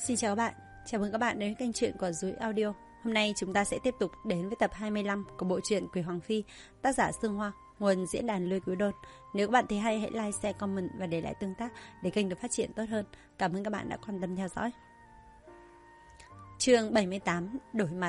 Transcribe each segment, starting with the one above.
Xin chào các bạn, chào mừng các bạn đến với kênh truyện của Dúi Audio. Hôm nay chúng ta sẽ tiếp tục đến với tập 25 của bộ truyện Quỷ Hoàng Phi, tác giả Sương Hoa, nguồn diễn đàn Lôi Cứu Đôn. Nếu các bạn thấy hay, hãy like, share, comment và để lại tương tác để kênh được phát triển tốt hơn. Cảm ơn các bạn đã quan tâm theo dõi. Chương 78, đổi mặt.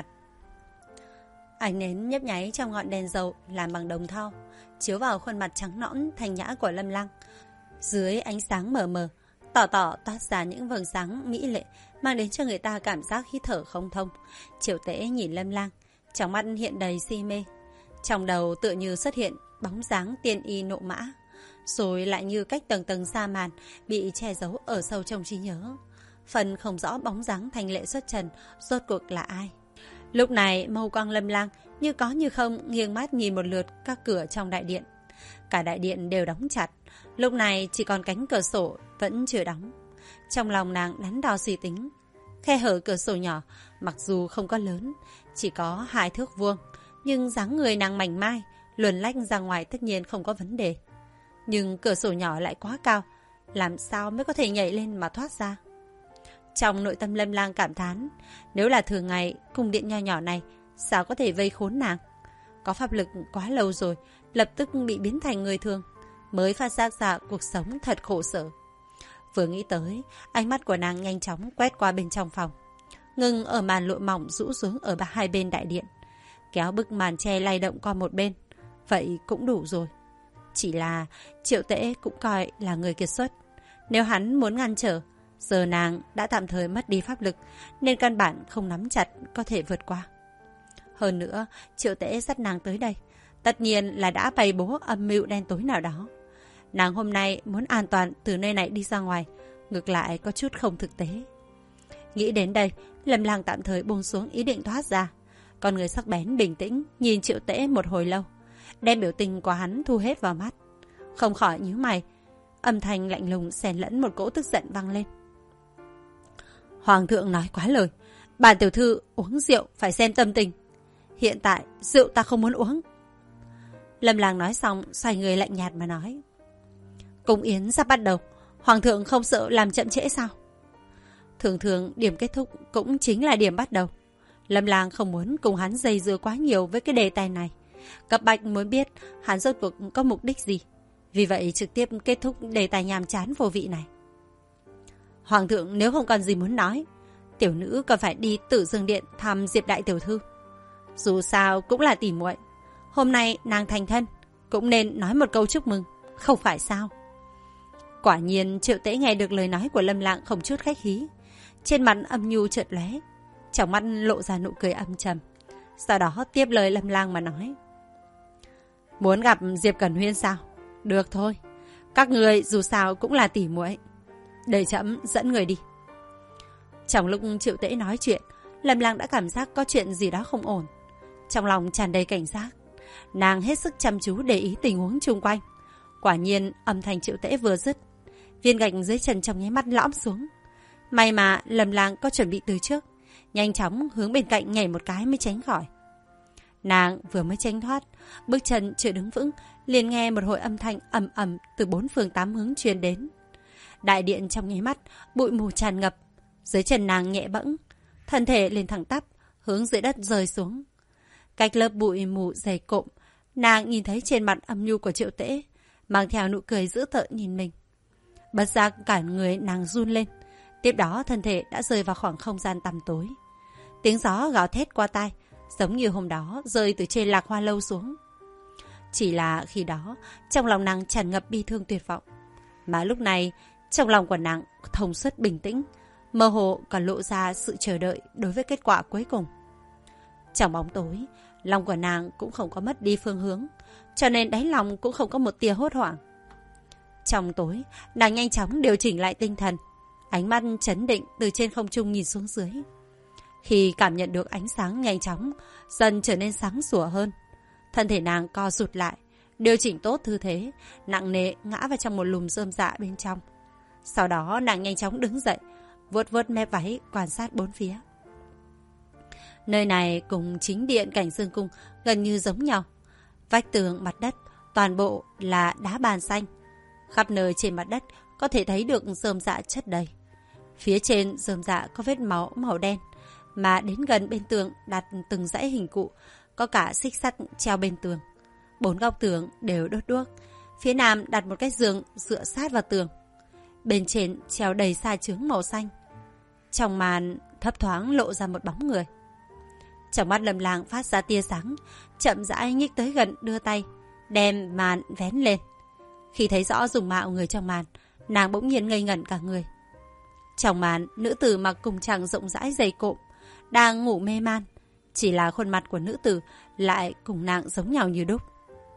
Ánh nến nhấp nháy trong ngọn đèn dầu làm bằng đồng thau, chiếu vào khuôn mặt trắng nõn thanh nhã của Lâm Lăng. Dưới ánh sáng mờ mờ, tỏ toát ra những vầng sáng mỹ lệ, mang đến cho người ta cảm giác hít thở không thông. Triệu Tễ nhìn Lâm Lang, trong mắt hiện đầy si mê, trong đầu tựa như xuất hiện bóng dáng tiên y nộ mã, rồi lại như cách tầng tầng sa màn bị che giấu ở sâu trong trí nhớ. Phần không rõ bóng dáng thanh lệ xuất trần rốt cuộc là ai. Lúc này mâu quang Lâm Lang như có như không nghiêng mắt nhìn một lượt các cửa trong đại điện. Cả đại điện đều đóng chặt, lúc này chỉ còn cánh cửa sổ vẫn chưa đóng. Trong lòng nàng đắn đo suy tính, khe hở cửa sổ nhỏ mặc dù không có lớn, chỉ có 2 thước vuông, nhưng dáng người nàng mảnh mai, luồn lách ra ngoài tất nhiên không có vấn đề. Nhưng cửa sổ nhỏ lại quá cao, làm sao mới có thể nhảy lên mà thoát ra? Trong nội tâm Lâm Lang cảm thán, nếu là thường ngày, cung điện nho nhỏ này sao có thể vây khốn nàng? Có pháp lực quá lâu rồi, lập tức bị biến thành người thường, mới phát giác ra cuộc sống thật khổ sở. Vừa nghĩ tới, ánh mắt của nàng nhanh chóng quét qua bên trong phòng, ngừng ở màn lụa mỏng rũ xuống ở hai bên đại điện, kéo bức màn che lay động qua một bên. Vậy cũng đủ rồi. Chỉ là Triệu Tễ cũng coi là người kiệt xuất, nếu hắn muốn ngăn trở, giờ nàng đã tạm thời mất đi pháp lực, nên căn bản không nắm chặt có thể vượt qua. Hơn nữa, Triệu Tễ dắt nàng tới đây, tất nhiên là đã bày bố âm mưu đen tối nào đó. Nàng hôm nay muốn an toàn từ nơi này đi ra ngoài, ngược lại có chút không thực tế. Nghĩ đến đây, Lâm Lang tạm thời buông xuống ý định thoát ra. Con người sắc bén bình tĩnh nhìn Triệu Tễ một hồi lâu, đem biểu tình của hắn thu hết vào mắt, không khỏi nhíu mày. Âm thanh lạnh lùng xen lẫn một cỗ tức giận vang lên. Hoàng thượng nói quá lời, bản tiểu thư uống rượu phải xem tâm tình. Hiện tại rượu ta không muốn uống. Lâm Lang nói xong, xoay người lạnh nhạt mà nói. Cung yến sắp bắt đầu, hoàng thượng không sợ làm chậm trễ sao? Thường thường điểm kết thúc cũng chính là điểm bắt đầu. Lâm Lang không muốn cùng hắn dây dưa quá nhiều với cái đề tài này, cấp bách muốn biết hắn rốt cuộc có mục đích gì, vì vậy trực tiếp kết thúc đề tài nhàm chán vô vị này. Hoàng thượng nếu không còn gì muốn nói, tiểu nữ còn phải đi Tử Dương Điện thăm Diệp đại tiểu thư. Dù sao cũng là tỉ muội, hôm nay nàng thành thân, cũng nên nói một câu chúc mừng, không phải sao? Quả nhiên Triệu Tễ nghe được lời nói của Lâm Lang không chút khách khí, trên mặt âm nhu chợt lóe, trong mắt lộ ra nụ cười âm trầm. Sau đó tiếp lời Lâm Lang mà nói. Muốn gặp Diệp Cẩn Huyên sao? Được thôi, các người dù sao cũng là tỉ muội, để trẫm dẫn người đi. Trong lúc Triệu Tễ nói chuyện, Lâm Lang đã cảm giác có chuyện gì đó không ổn. Trong lòng tràn đầy cảnh giác, nàng hết sức chăm chú để ý tình huống chung quanh. Quả nhiên âm thanh Triệu Tễ vừa dứt, viên gạch dưới chân trong nháy mắt lõm xuống. May mà Lâm Lang có chuẩn bị từ trước, nhanh chóng hướng bên cạnh nhảy một cái mới tránh khỏi. Nàng vừa mới tránh thoát, bước chân chưa đứng vững, liền nghe một hồi âm thanh ầm ầm từ 4 phương 8 hướng truyền đến. Đại điện trong nháy mắt bụi mù tràn ngập, dưới chân nàng nhẹ bẫng, thân thể liền thẳng tắp hướng dưới đất rơi xuống. Cách lớp bụi mù dày cộm, nàng nhìn thấy trên mặt âm nhu của Triệu Tễ mang theo nụ cười dữ tợn nhìn mình. Bất giác cả người nàng run lên, tiếp đó thân thể đã rơi vào khoảng không gian tăm tối. Tiếng gió gào thét qua tai, giống như hôm đó rơi từ trên Lạc Hoa lâu xuống. Chỉ là khi đó trong lòng nàng tràn ngập bi thương tuyệt vọng, mà lúc này trong lòng của nàng thông suốt bình tĩnh, mơ hồ còn lộ ra sự chờ đợi đối với kết quả cuối cùng. Trong bóng tối, lòng của nàng cũng không có mất đi phương hướng, cho nên đáy lòng cũng không có một tia hốt hoảng. Trong tối, nàng nhanh chóng điều chỉnh lại tinh thần, ánh mắt trấn định từ trên không trung nhìn xuống dưới. Khi cảm nhận được ánh sáng nhanh chóng dần trở nên sáng sủa hơn, thân thể nàng co rụt lại, điều chỉnh tốt tư thế, nặng nề ngã vào trong một lùm rơm rạ bên trong. Sau đó nàng nhanh chóng đứng dậy, vuốt vuốt mép váy quan sát bốn phía. Nơi này cùng chính điện Cảnh Dương Cung gần như giống nhau. Vách tường, mặt đất toàn bộ là đá bàn xanh, khắp nơi trên mặt đất có thể thấy được rơm rạ chất đầy. Phía trên rơm rạ có vết máu màu đen, mà đến gần bên tường đặt từng dãy hình cụ, có cả xích sắt treo bên tường. 4 góc tường đều đốt đuốc. Phía nam đặt một cái giường dựa sát vào tường. Bên trên treo đầy sa chướng màu xanh. Trong màn thấp thoáng lộ ra một bóng người. Trong mắt Lâm Lang phát ra tia sáng, chậm rãi nhích tới gần đưa tay, đem màn vén lên. Khi thấy rõ dung mạo người trong màn, nàng bỗng nhiên ngây ngẩn cả người. Trong màn, nữ tử mặc cùng trang rộng rãi dày cộm, đang ngủ mê man. Chỉ là khuôn mặt của nữ tử lại cùng nàng giống nhau như đúc.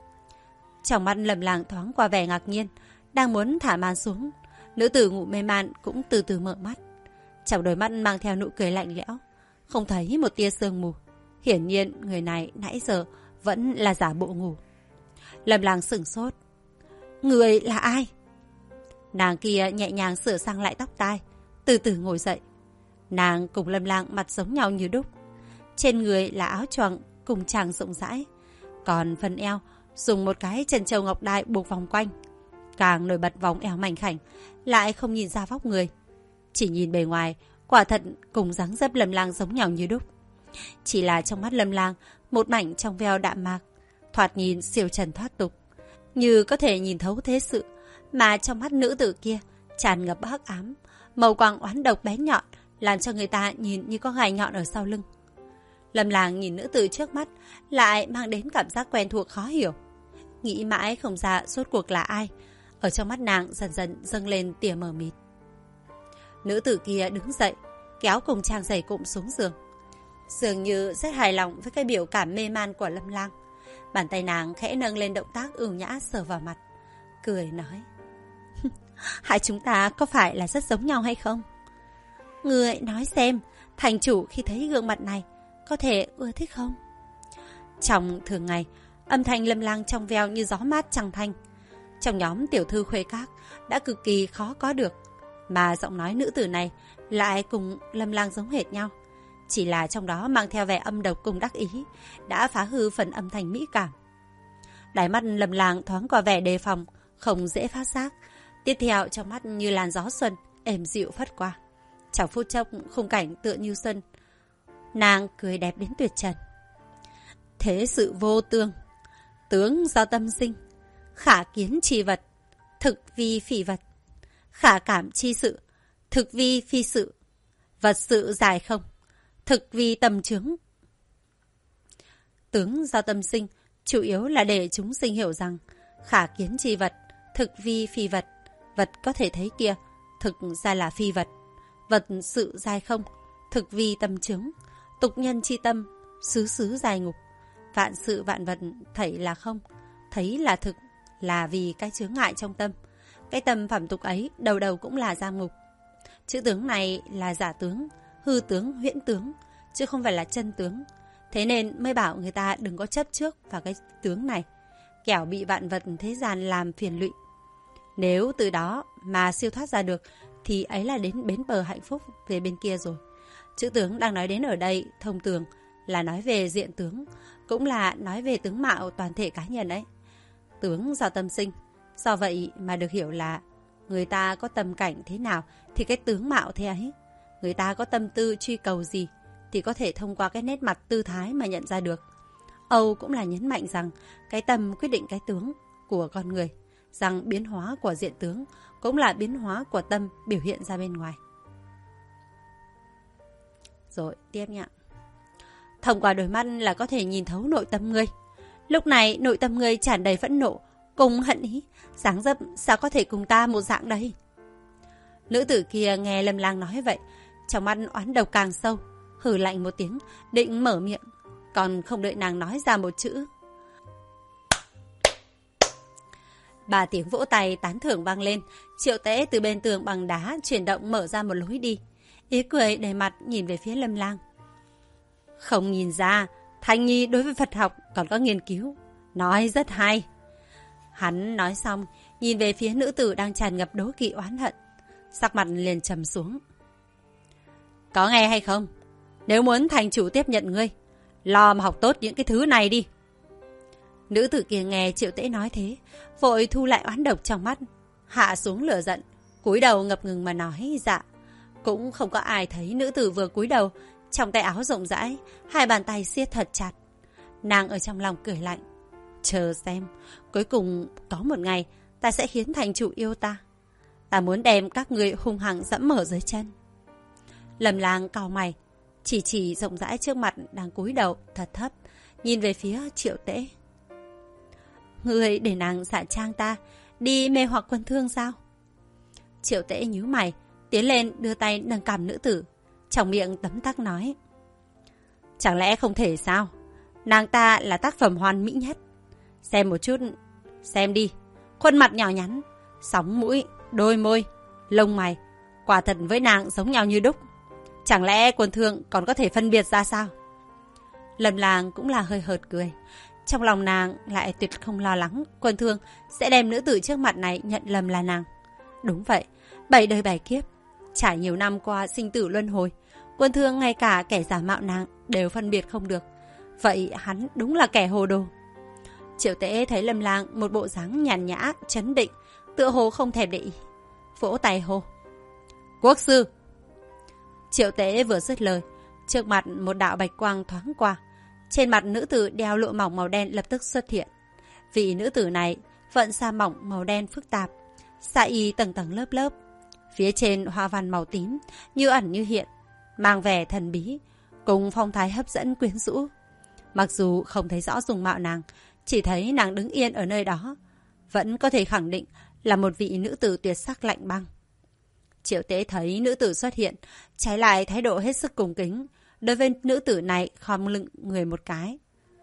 Trong mắt Lâm Lang thoáng qua vẻ ngạc nhiên, đang muốn thả màn xuống. Nữ tử ngủ mê man cũng từ từ mở mắt. Trong đôi mắt mang theo nụ cười lạnh lẽo, không thấy một tia sương mù. Hiển nhiên người này nãy giờ vẫn là giả bộ ngủ. Lâm Lang sửng sốt. Người là ai? Nàng kia nhẹ nhàng sửa sang lại tóc tai, từ từ ngồi dậy. Nàng cùng Lâm Lang mặt giống nhau như đúc. Trên người là áo choàng cùng tràng rộng rãi, còn phần eo dùng một cái chân châu ngọc đai buộc vòng quanh. Càng nổi bật vòng eo mảnh khảnh, lại không nhìn ra vóc người. Chỉ nhìn bề ngoài, quả thật cùng dáng dấp Lâm Lang giống nhau như đúc. Chỉ là trong mắt Lâm Lang, một mảnh trong veo đạm mạc, thoạt nhìn siêu trần thoát tục, như có thể nhìn thấu thế sự. Mà trong mắt nữ tử kia tràn ngập hắc ám, màu quang oán độc bén nhọn, làm cho người ta nhìn như có gai nhọn ở sau lưng. Lâm Lang nhìn nữ tử trước mắt, lại mang đến cảm giác quen thuộc khó hiểu. Nghĩ mãi không ra rốt cuộc là ai. Ở trong mắt nàng dần dần dâng lên tia mờ mịt. Nữ tử kia đứng dậy, kéo cùng trang giày cụm xuống giường. Dường như rất hài lòng với cái biểu cảm mê man của Lâm Lang. Bàn tay nàng khẽ nâng lên động tác ưu nhã sờ vào mặt, cười nói: Hai chúng ta có phải là rất giống nhau hay không? Người nói xem, thành chủ khi thấy gương mặt này có thể ưa thích không? Trong thường ngày, âm thanh Lâm Lang trong veo như gió mát trăng thanh. Trong nhóm tiểu thư khuê các đã cực kỳ khó có được, mà giọng nói nữ tử này lại cùng Lâm Lang giống hệt nhau. Chỉ là trong đó mang theo vẻ âm độc cùng đắc ý, đã phá hư phần âm thanh mỹ cảm. Đáy mắt Lâm Lang thoáng qua vẻ đề phòng, không dễ phát giác. Tiếp theo trong mắt như làn gió xuân, êm dịu phất qua. Trong phút chốc khung cảnh tựa như xuân. Nàng cười đẹp đến tuyệt trần. Thế sự vô tương, tướng do tâm sinh. Khả kiến chi vật, thực vi phi vật. Khả cảm chi sự, thực vi phi sự. Vật sự dài không, thực vi tâm chướng. Tướng do tâm sinh chủ yếu là để chúng sinh hiểu rằng khả kiến chi vật, thực vi phi vật. Vật có thể thấy kia, thực ra là phi vật. Vật sự dài không, thực vi tâm chướng. Tục nhân chi tâm, xứ xứ dài ngục. Vạn sự vạn vật thấy là không, thấy là thực, là vì cái chướng ngại trong tâm. Cái tâm phẩm tục ấy đầu đầu cũng là giam ngục. Chữ tướng này là giả tướng, hư tướng, huyễn tướng, chứ không phải là chân tướng. Thế nên mới bảo người ta đừng có chấp trước vào cái tướng này, kẻo bị vạn vật thế gian làm phiền lụy. Nếu từ đó mà siêu thoát ra được thì ấy là đến bến bờ hạnh phúc về bên kia rồi. Chữ tướng đang nói đến ở đây thông thường là nói về diện tướng, cũng là nói về tướng mạo toàn thể cá nhân ấy. Tướng do tâm sinh, do vậy mà được hiểu là người ta có tâm cảnh thế nào thì cái tướng mạo thế ấy. Người ta có tâm tư truy cầu gì thì có thể thông qua cái nét mặt tư thái mà nhận ra được. Âu cũng là nhấn mạnh rằng cái tâm quyết định cái tướng của con người, rằng biến hóa của diện tướng cũng là biến hóa của tâm biểu hiện ra bên ngoài. Rồi, tiếp nhá. Thông qua đôi mắt là có thể nhìn thấu nội tâm ngươi. Lúc này nội tâm ngươi tràn đầy phẫn nộ cùng hận ý, dáng dấp sao có thể cùng ta một dạng đây? Nữ tử kia nghe Lâm Lang nói vậy, trong mắt oán độc càng sâu, hừ lạnh một tiếng, định mở miệng, còn không đợi nàng nói ra một chữ. 3 tiếng vỗ tay tán thưởng vang lên, Triệu Tế từ bên tường bằng đá chuyển động mở ra một lối đi, ý cười đầy mặt nhìn về phía Lâm Lang. Không nhìn ra, Thanh Nhi đối với Phật học còn có nghiên cứu, nói rất hay. Hắn nói xong, nhìn về phía nữ tử đang tràn ngập đố kỵ oán hận, sắc mặt liền trầm xuống. Có nghe hay không? Nếu muốn thành chủ tiếp nhận ngươi, lo mà học tốt những cái thứ này đi. Nữ tử kia nghe Triệu Tế nói thế, vội thu lại oán độc trong mắt, hạ xuống lửa giận, cúi đầu ngập ngừng mà nói dạ. Cũng không có ai thấy nữ tử vừa cúi đầu, trong tay áo rộng rãi, hai bàn tay siết thật chặt. Nàng ở trong lòng cười lạnh. Chờ xem, cuối cùng có một ngày ta sẽ khiến thành chủ yêu ta. Ta muốn đem các người hung hăng dẫm ở dưới chân. Lâm Lang cau mày, chỉ rộng rãi trước mặt đang cúi đầu thật thấp, nhìn về phía Triệu Tễ. Người để nàng giả trang ta đi mê hoặc Quân Thương sao? Triệu Tễ nhíu mày, tiến lên đưa tay nâng cằm nữ tử, trong miệng tấm tắc nói. Chẳng lẽ không thể sao? Nàng ta là tác phẩm hoàn mỹ nhất. Xem một chút, xem đi. Khuôn mặt nhỏ nhắn, sóng mũi, đôi môi, lông mày, quả thật với nàng giống nhau như đúc. Chẳng lẽ Quân Thương còn có thể phân biệt ra sao? Lâm Lang cũng là hơi hợt cười. Trong lòng nàng lại tuyệt không lo lắng Quân Thương sẽ đem nữ tử trước mặt này nhận lầm là nàng. Đúng vậy, 7 đời 7 kiếp, trải nhiều năm qua sinh tử luân hồi, Quân Thương ngay cả kẻ giả mạo nàng đều phân biệt không được. Vậy hắn đúng là kẻ hồ đồ. Triệu Tễ thấy Lâm Lang một bộ dáng nhàn nhã, trấn định, tựa hồ không thèm để ý, vỗ tay hô. Quốc sư! Triệu Tễ vừa dứt lời, trước mặt một đạo bạch quang thoáng qua. Trên mặt nữ tử đeo lụa mỏng màu đen lập tức xuất hiện. Vị nữ tử này vận sa mỏng màu đen phức tạp, sa y tầng tầng lớp lớp. Phía trên hoa văn màu tím, như ẩn như hiện, mang vẻ thần bí, cùng phong thái hấp dẫn quyến rũ. Mặc dù không thấy rõ dung mạo nàng, chỉ thấy nàng đứng yên ở nơi đó, vẫn có thể khẳng định là một vị nữ tử tuyệt sắc lạnh băng. Triệu Tế thấy nữ tử xuất hiện, trái lại thái độ hết sức cung kính, đối với nữ tử này khom lưng người một cái.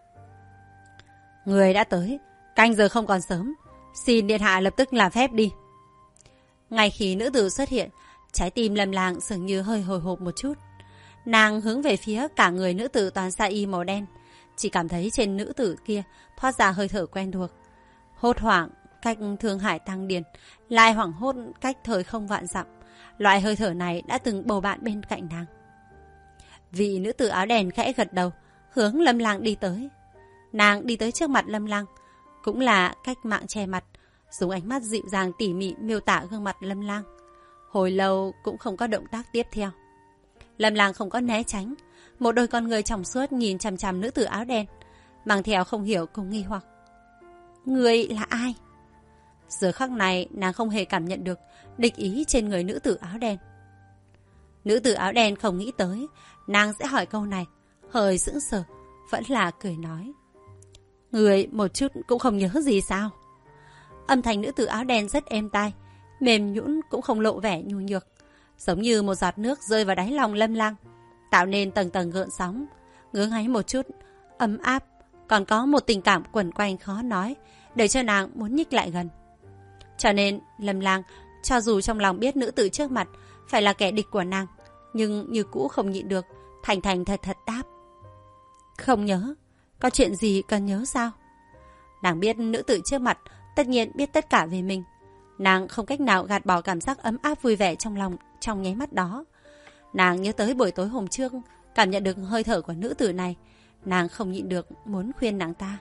Người đã tới, canh giờ không còn sớm, xin điện hạ lập tức làm phép đi. Ngay khi nữ tử xuất hiện, trái tim Lâm Lang dường như hơi hồi hộp một chút. Nàng hướng về phía cả người nữ tử toàn sa y màu đen, chỉ cảm thấy trên nữ tử kia thoát ra hơi thở quen thuộc. Hốt hoảng cách Thương Hải Tăng Điền, lại hoảng hốt cách thời không vạn dặm. Loại hơi thở này đã từng bầu bạn bên cạnh nàng. Vị nữ tử áo đen khẽ gật đầu, hướng Lâm Lang đi tới. Nàng đi tới trước mặt Lâm Lang, cũng là cách mạng che mặt, dùng ánh mắt dịu dàng tỉ mỉ miêu tả gương mặt Lâm Lang. Hồi lâu cũng không có động tác tiếp theo. Lâm Lang không có né tránh, một đôi con người trong suốt nhìn chằm chằm nữ tử áo đen, mang theo không hiểu cùng nghi hoặc. Người là ai? Giờ khắc này nàng không hề cảm nhận được địch ý trên người nữ tử áo đen. Nữ tử áo đen không nghĩ tới nàng sẽ hỏi câu này, hơi sững sờ, vẫn là cười nói. Người một chút cũng không nhớ gì sao? Âm thanh nữ tử áo đen rất êm tai, mềm nhũn cũng không lộ vẻ nhu nhược, giống như một giọt nước rơi vào đáy lòng Lâm Lang, tạo nên tầng tầng gợn sóng, ngứa ngáy một chút, ấm áp, còn có một tình cảm quẩn quanh khó nói, để cho nàng muốn nhích lại gần. Cho nên Lâm Lang cho dù trong lòng biết nữ tử trước mặt phải là kẻ địch của nàng, nhưng như cũ không nhịn được, thành thành thật thật đáp. Không nhớ, có chuyện gì cần nhớ sao? Nàng biết nữ tử trước mặt tất nhiên biết tất cả về mình. Nàng không cách nào gạt bỏ cảm giác ấm áp vui vẻ trong lòng trong nháy mắt đó. Nàng nhớ tới buổi tối hôm trước, cảm nhận được hơi thở của nữ tử này. Nàng không nhịn được muốn khuyên nàng ta.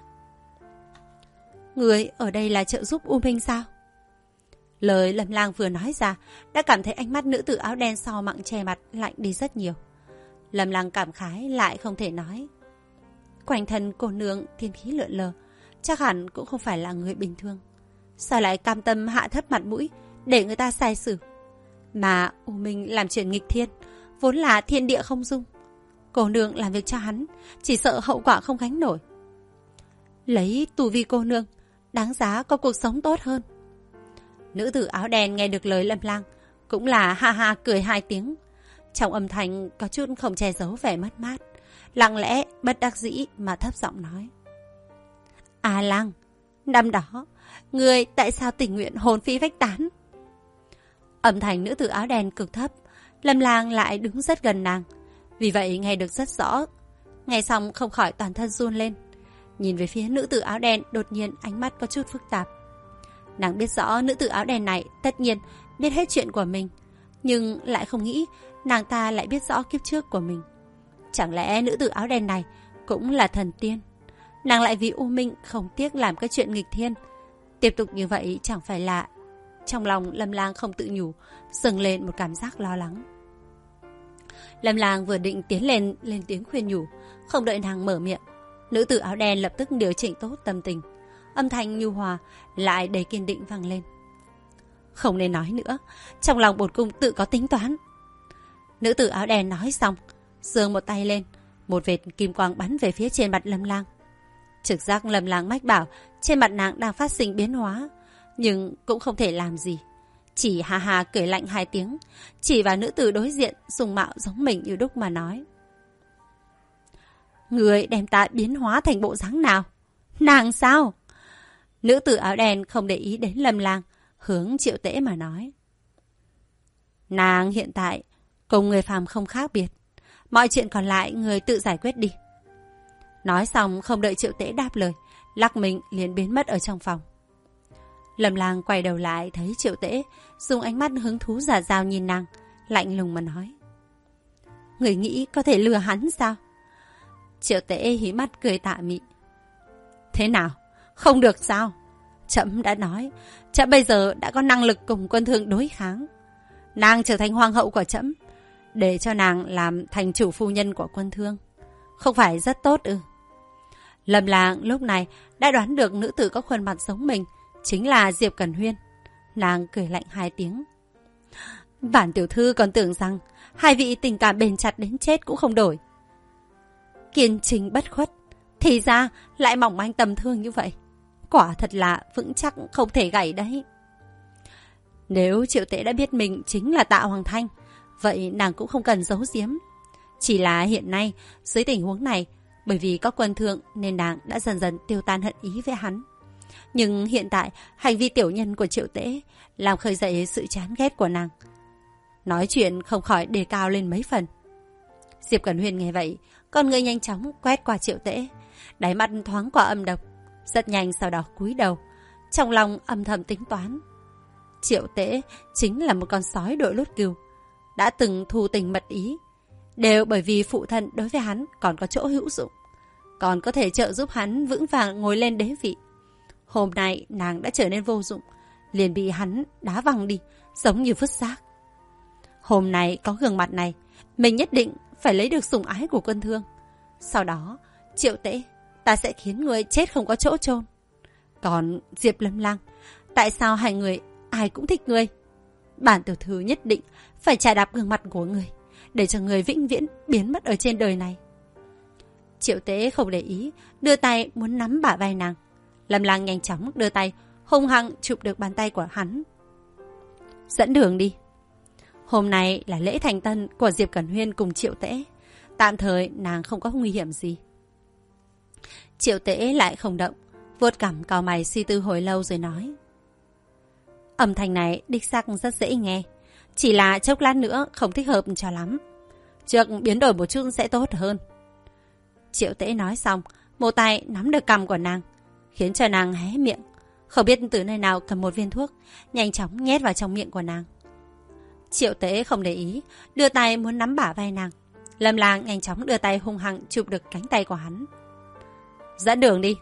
Người ở đây là trợ giúp U Minh sao? Lời Lâm Lang vừa nói ra đã cảm thấy ánh mắt nữ tử áo đen sau mặng che mặt lạnh đi rất nhiều. Lâm Lang cảm khái lại không thể nói. Quanh thân cô nương thiên khí lượn lờ, chắc hẳn cũng không phải là người bình thường. Sao lại cam tâm hạ thấp mặt mũi để người ta sai xử? Mà U Minh làm chuyện nghịch thiên, vốn là thiên địa không dung. Cô nương làm việc cho hắn, chỉ sợ hậu quả không gánh nổi. Lấy tu vi cô nương, đáng giá có cuộc sống tốt hơn. Nữ tử áo đen nghe được lời Lâm Lang, cũng là ha ha cười hai tiếng. Trong âm thanh có chút không che giấu vẻ mất mát, lặng lẽ bất đắc dĩ mà thấp giọng nói. À Lang, năm đó, người tại sao tình nguyện hồn phi phách tán? Âm thanh nữ tử áo đen cực thấp, Lâm Lang lại đứng rất gần nàng, vì vậy nghe được rất rõ. Nghe xong không khỏi toàn thân run lên, nhìn về phía nữ tử áo đen, đột nhiên ánh mắt có chút phức tạp. Nàng biết rõ nữ tử áo đen này tất nhiên biết hết chuyện của mình, nhưng lại không nghĩ nàng ta lại biết rõ kiếp trước của mình. Chẳng lẽ nữ tử áo đen này cũng là thần tiên? Nàng lại vì U Minh không tiếc làm cái chuyện nghịch thiên. Tiếp tục như vậy chẳng phải là... Trong lòng Lâm Lang không tự nhủ, dâng lên một cảm giác lo lắng. Lâm Lang vừa định tiến lên tiếng khuyên nhủ, không đợi nàng mở miệng, nữ tử áo đen lập tức điều chỉnh tốt tâm tình, âm thanh nhu hòa lại đầy kiên định vang lên. Không nên nói nữa, trong lòng bổn cung tự có tính toán. Nữ tử áo đen nói xong, giương một tay lên, một vệt kim quang bắn về phía trên mặt Lâm Lang. Trực giác Lâm Lang mách bảo trên mặt nàng đang phát sinh biến hóa, nhưng cũng không thể làm gì, chỉ ha ha cười lạnh 2 tiếng, chỉ vào nữ tử đối diện dùng mạo giống mình như đúc mà nói: Người đem ta biến hóa thành bộ dáng nào? Nàng sao? Nữ tử áo đen không để ý đến Lâm Lang, hướng Triệu Tễ mà nói: Nàng hiện tại cùng người phàm không khác biệt, mọi chuyện còn lại người tự giải quyết đi. Nói xong không đợi Triệu Tễ đáp lời, lắc mình liền biến mất ở trong phòng. Lâm Lang quay đầu lại thấy Triệu Tễ dùng ánh mắt hứng thú rả rào nhìn nàng, lạnh lùng mà nói: Người nghĩ có thể lừa hắn sao? Triệu Tễ hí mắt cười tà mị: Thế nào? Không được sao? Trẫm đã nói, trẫm bây giờ đã có năng lực cùng Quân Thương đối kháng. Nàng trở thành hoàng hậu của trẫm, để cho nàng làm thành chủ phu nhân của Quân Thương, không phải rất tốt ư? Lâm Lang lúc này đã đoán được nữ tử có khuôn mặt giống mình chính là Diệp Cẩn Huyên. Nàng cười lạnh 2 tiếng: Bản tiểu thư còn tưởng rằng hai vị tình cảm bền chặt đến chết cũng không đổi, kiên trì bất khuất, thì ra lại mỏng manh tầm thường như vậy. Quả thật là vững chắc không thể gãy đấy. Nếu Triệu Tễ đã biết mình chính là Tạ Hoàng Thanh, vậy nàng cũng không cần giấu giếm. Chỉ là hiện nay dưới tình huống này, bởi vì có Quân Thương nên nàng đã dần dần tiêu tan hận ý với hắn. Nhưng hiện tại hành vi tiểu nhân của Triệu Tễ làm khơi dậy sự chán ghét của nàng, nói chuyện không khỏi đề cao lên mấy phần. Diệp Cẩn Huyên nghe vậy, con người nhanh chóng quét qua Triệu Tễ, đáy mắt thoáng qua âm độc, rất nhanh sau đó cúi đầu, trong lòng âm thầm tính toán. Triệu Tễ chính là một con sói đội lốt cừu, đã từng thù tình mật ý, đều bởi vì phụ thân đối với hắn còn có chỗ hữu dụng, còn có thể trợ giúp hắn vững vàng ngồi lên đế vị. Hôm nay nàng đã trở nên vô dụng, liền bị hắn đá văng đi, giống như vứt xác. Hôm nay có gương mặt này, mình nhất định phải lấy được sủng ái của Quân Thương. Sau đó, Triệu Tễ, ta sẽ khiến người chết không có chỗ chôn. Còn Diệp Lâm Lang, tại sao hai người ai cũng thích người? Bản tiểu thư nhất định phải chà đạp gương mặt của người, để cho người vĩnh viễn biến mất ở trên đời này. Triệu Tễ không để ý, đưa tay muốn nắm bả vai nàng. Lâm Lang nhanh chóng đưa tay hung hăng chụp được bàn tay của hắn. Dẫn đường đi. Hôm nay là lễ thành tân của Diệp Cẩn Huyên cùng Triệu Tễ, tạm thời nàng không có nguy hiểm gì. Triệu Tễ lại không động, vuốt cằm cau mày suy tư hồi lâu rồi nói: Âm thanh này đích xác rất dễ nghe, chỉ là chốc lát nữa không thích hợp cho lắm. Trước biến đổi một chút sẽ tốt hơn. Triệu Tễ nói xong, một tay nắm được cằm của nàng, khiến cho nàng hé miệng, không biết từ nơi nào cầm một viên thuốc, nhanh chóng nhét vào trong miệng của nàng. Triệu Tễ không để ý, đưa tay muốn nắm bả vai nàng. Lâm Lang nhanh chóng đưa tay hung hăng chụp được cánh tay của hắn. Dẫn đường đi.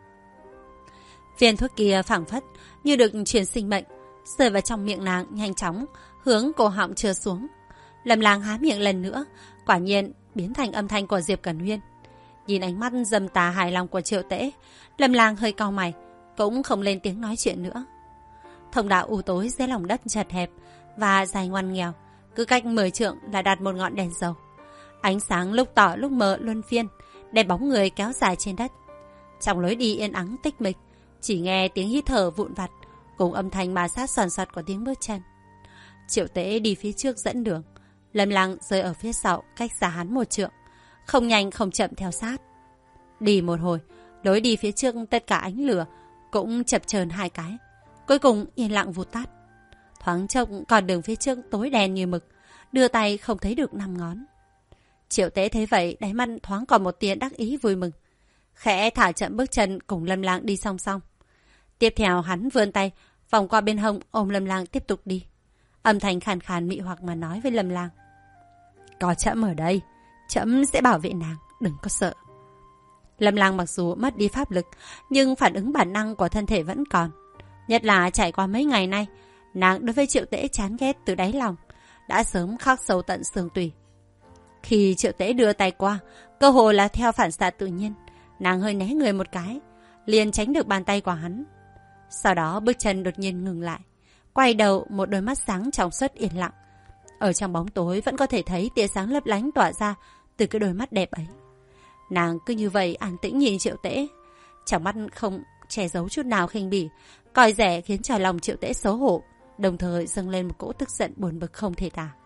Viên thuốc kia phảng phất như được truyền sinh mệnh, rơi vào trong miệng nàng, nhanh chóng hướng cổ họng trượt xuống. Lâm Lang há miệng lần nữa, quả nhiên biến thành âm thanh của Diệp Cẩn Huyên. Nhìn ánh mắt dâm tà hài lòng của Triệu Tễ, Lâm Lang hơi cau mày, cũng không lên tiếng nói chuyện nữa. Thông đạo u tối dưới lòng đất chật hẹp và dài ngoằn nghèo, cứ cách 10 trượng là đặt một ngọn đèn dầu. Ánh sáng lúc tỏ lúc mờ luân phiên, đèn bóng người kéo dài trên đất. Trong lối đi yên ắng tích mịch, chỉ nghe tiếng hít thở vụn vặt cùng âm thanh ma sát soàn soạt của tiếng bước chân. Triệu Tễ đi phía trước dẫn đường, Lâm Lang rơi ở phía sau cách xa hắn 1 trượng, không nhanh không chậm theo sát. Đi một hồi, lối đi phía trước tất cả ánh lửa cũng chập chờn 2 cái, cuối cùng yên lặng vụt tắt. Thoáng chốc còn đường phía trước tối đen như mực, đưa tay không thấy được 5 ngón. Triệu Tễ thấy vậy, đáy mắt thoáng còn một tia đắc ý vui mừng, khẽ thả chậm bước chân cùng Lâm Lang đi song song. Tiếp theo hắn vươn tay vòng qua bên hông ôm Lâm Lang tiếp tục đi, âm thanh khàn khàn mị hoặc mà nói với Lâm Lang: Có trẫm ở đây, trẫm sẽ bảo vệ nàng, đừng có sợ. Lâm Lang mặc dù mất đi pháp lực, nhưng phản ứng bản năng của thân thể vẫn còn. Nhất là trải qua mấy ngày nay, nàng đối với Triệu Tễ chán ghét từ đáy lòng, đã sớm khắc sâu tận xương tủy. Khi Triệu Tế đưa tay qua, cơ hồ là theo phản xạ tự nhiên, nàng hơi né người một cái, liền tránh được bàn tay của hắn. Sau đó bước chân đột nhiên ngừng lại, quay đầu, một đôi mắt sáng trong suốt yên lặng. Ở trong bóng tối vẫn có thể thấy tia sáng lấp lánh tỏa ra từ cái đôi mắt đẹp ấy. Nàng cứ như vậy an tĩnh nhìn Triệu Tế, trong mắt không che giấu chút nào khinh bỉ, coi rẻ khiến cho lòng Triệu Tế xấu hổ, đồng thời dâng lên một cỗ tức giận buồn bực không thể tả.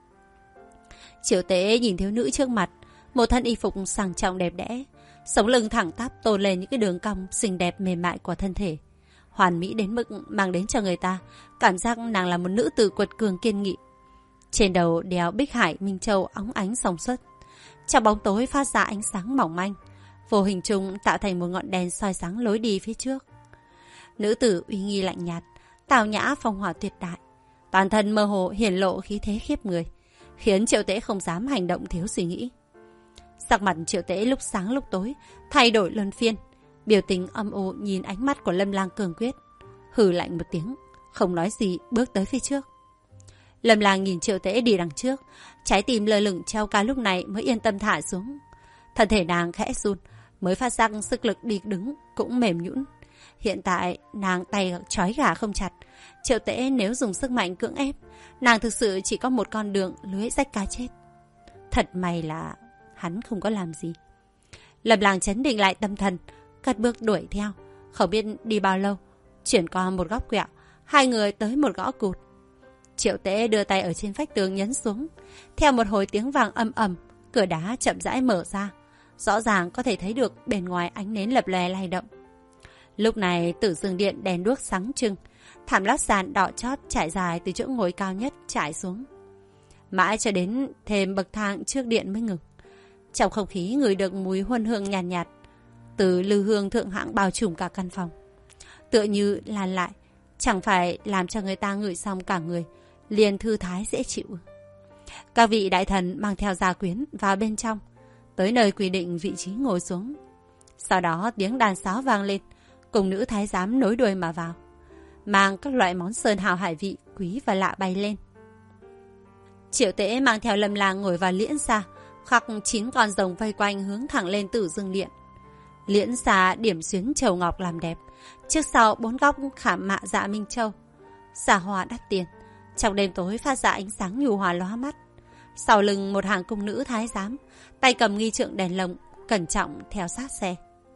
Triệu Tế nhìn thiếu nữ trước mặt, một thân y phục sang trọng đẹp đẽ, sống lưng thẳng tắp tôn lên những cái đường cong xinh đẹp mềm mại của thân thể, hoàn mỹ đến mức mang đến cho người ta cảm giác nàng là một nữ tử quật cường kiên nghị. Trên đầu đeo Bích Hải Minh Châu óng ánh song xuất, trong bóng tối phát ra ánh sáng mỏng manh, vô hình chung tạo thành một ngọn đèn soi sáng lối đi phía trước. Nữ tử uy nghi lạnh nhạt, tào nhã phong hòa tuyệt đại, toàn thân mơ hồ hiển lộ khí thế khiếp người, khiến Triệu Tế không dám hành động thiếu suy nghĩ. Sắc mặt Triệu Tế lúc sáng lúc tối thay đổi luân phiên, biểu tình âm u nhìn ánh mắt của Lâm Lang cường quyết, hừ lạnh một tiếng, không nói gì bước tới phía trước. Lâm Lang nhìn Triệu Tế đi đằng trước, trái tim lơ lửng treo cả lúc này mới yên tâm thả xuống. Thân thể nàng khẽ run, mới phát giác sức lực đi đứng cũng mềm nhũn. Hiện tại nàng tay trói gà không chặt, Triệu Tế nếu dùng sức mạnh cưỡng ép, nàng thực sự chỉ có một con đường lưới rách cá chết. Thật may là hắn không có làm gì. Lâm Lang chấn định lại tâm thần, cất bước đuổi theo. Không biết đi bao lâu, chuyển qua một góc quẹo, hai người tới một gõ cụt. Triệu Tế đưa tay ở trên vách tường nhấn xuống. Theo một hồi tiếng vang ầm ầm, cửa đá chậm rãi mở ra. Rõ ràng có thể thấy được bên ngoài ánh nến lập lòe lay động. Lúc này Tử Dương Điện đèn đuốc sáng trưng, thảm lát sàn đỏ chót trải dài từ chỗ ngồi cao nhất trải xuống. Mãi cho đến thêm bậc thang trước điện mới ngừng. Trong không khí ngửi được mùi huân hương nhàn nhạt, từ lư hương thượng hạng bao trùm cả căn phòng. Tựa như lan lại, chẳng phải làm cho người ta ngửi xong cả người liền thư thái dễ chịu. Các vị đại thần mang theo gia quyến vào bên trong, tới nơi quy định vị trí ngồi xuống. Sau đó tiếng đàn sáo vang lên, cùng nữ thái giám nối đuôi mà vào, mang các loại món sơn hào hải vị quý và lạ bay lên. Triệu Tế mang theo Lâm Lang ngồi vào liễn xa, khắc 9 con rồng vây quanh hướng thẳng lên Tử Dương Điện. Liễn xa điểm xuyến châu ngọc làm đẹp, trước sau 4 góc khảm mạ dạ minh châu, xà hoa đắt tiền, trong đêm tối phát ra ánh sáng nhu hòa lóa mắt. Sau lưng một hàng cung nữ thái giám, tay cầm nghi trượng đèn lồng, cẩn trọng theo sát xe.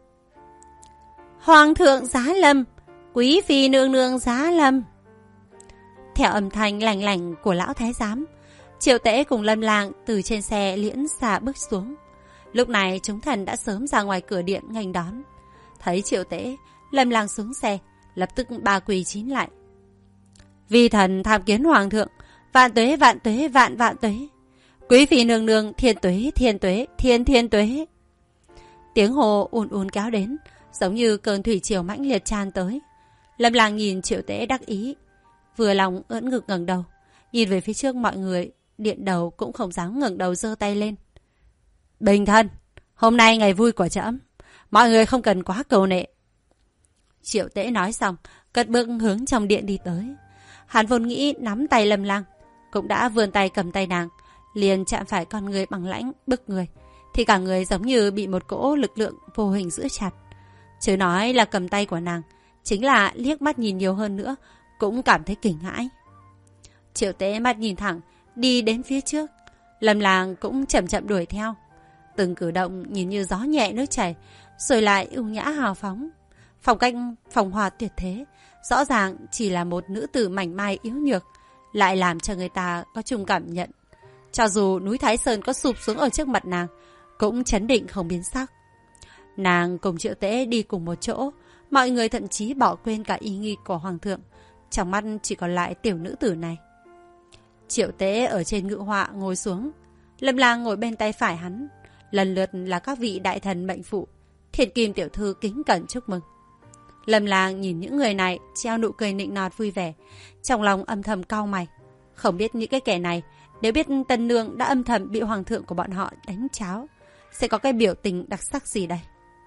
Hoàng thượng giá lâm, quý phi nương nương giá lâm. Theo âm thanh lành lành của lão thái giám, Triệu Tế cùng Lâm Lang từ trên xe liễn xa bước xuống. Lúc này chúng thần đã sớm ra ngoài cửa điện nghênh đón. Thấy Triệu Tế, Lâm Lang xuống xe, lập tức ba quỳ chín lại. Vi thần tham kiến hoàng thượng, vạn tuế vạn tuế vạn vạn tuế. Quý phi nương nương thiên tuế thiên tuế thiên thiên tuế. Tiếng hồ ùn ùn kéo đến, giống như cơn thủy triều mãnh liệt tràn tới. Lâm Lang nhìn Triệu Tế đắc ý, vừa lòng ưỡn ngực ngẩng đầu, nhìn về phía trước mọi người, điện đầu cũng không dám ngẩng đầu giơ tay lên. Bình thân, hôm nay ngày vui của trẫm, mọi người không cần quá cầu nệ. Triệu Tế nói xong, cất bước hướng trong điện đi tới. Hắn vốn nghĩ nắm tay Lâm Lang, cũng đã vươn tay cầm tay nàng, liền chạm phải con người bằng lãnh bức người, thì cả người giống như bị một cỗ lực lượng vô hình giữ chặt. Chứ nói là cầm tay của nàng, chính là liếc mắt nhìn nhiều hơn nữa cũng cảm thấy kinh hãi. Triệu Tế mắt nhìn thẳng đi đến phía trước, Lâm Lang cũng chậm chậm đuổi theo. Từng cử động nhìn như gió nhẹ nước chảy, rồi lại ưu nhã hào phóng. Phong cách phong hòa tuyệt thế, rõ ràng chỉ là một nữ tử mảnh mai yếu nhược, lại làm cho người ta có chung cảm nhận. Cho dù núi Thái Sơn có sụp xuống ở trước mặt nàng, cũng chấn định không biến sắc. Nàng cùng Triệu Tế đi cùng một chỗ, mọi người thậm chí bỏ quên cả ý nghi của hoàng thượng, trong mắt chỉ còn lại tiểu nữ tử này. Triệu Tế ở trên ngự họa ngồi xuống, Lâm Lang ngồi bên tay phải hắn, lần lượt là các vị đại thần mệnh phụ. Thiền Kim tiểu thư kính cẩn chúc mừng. Lâm Lang nhìn những người này treo nụ cười nịnh nọt vui vẻ, trong lòng âm thầm cau mày. Không biết những cái kẻ này nếu biết tân nương đã âm thầm bị hoàng thượng của bọn họ đánh cháo, sẽ có cái biểu tình đặc sắc gì đây?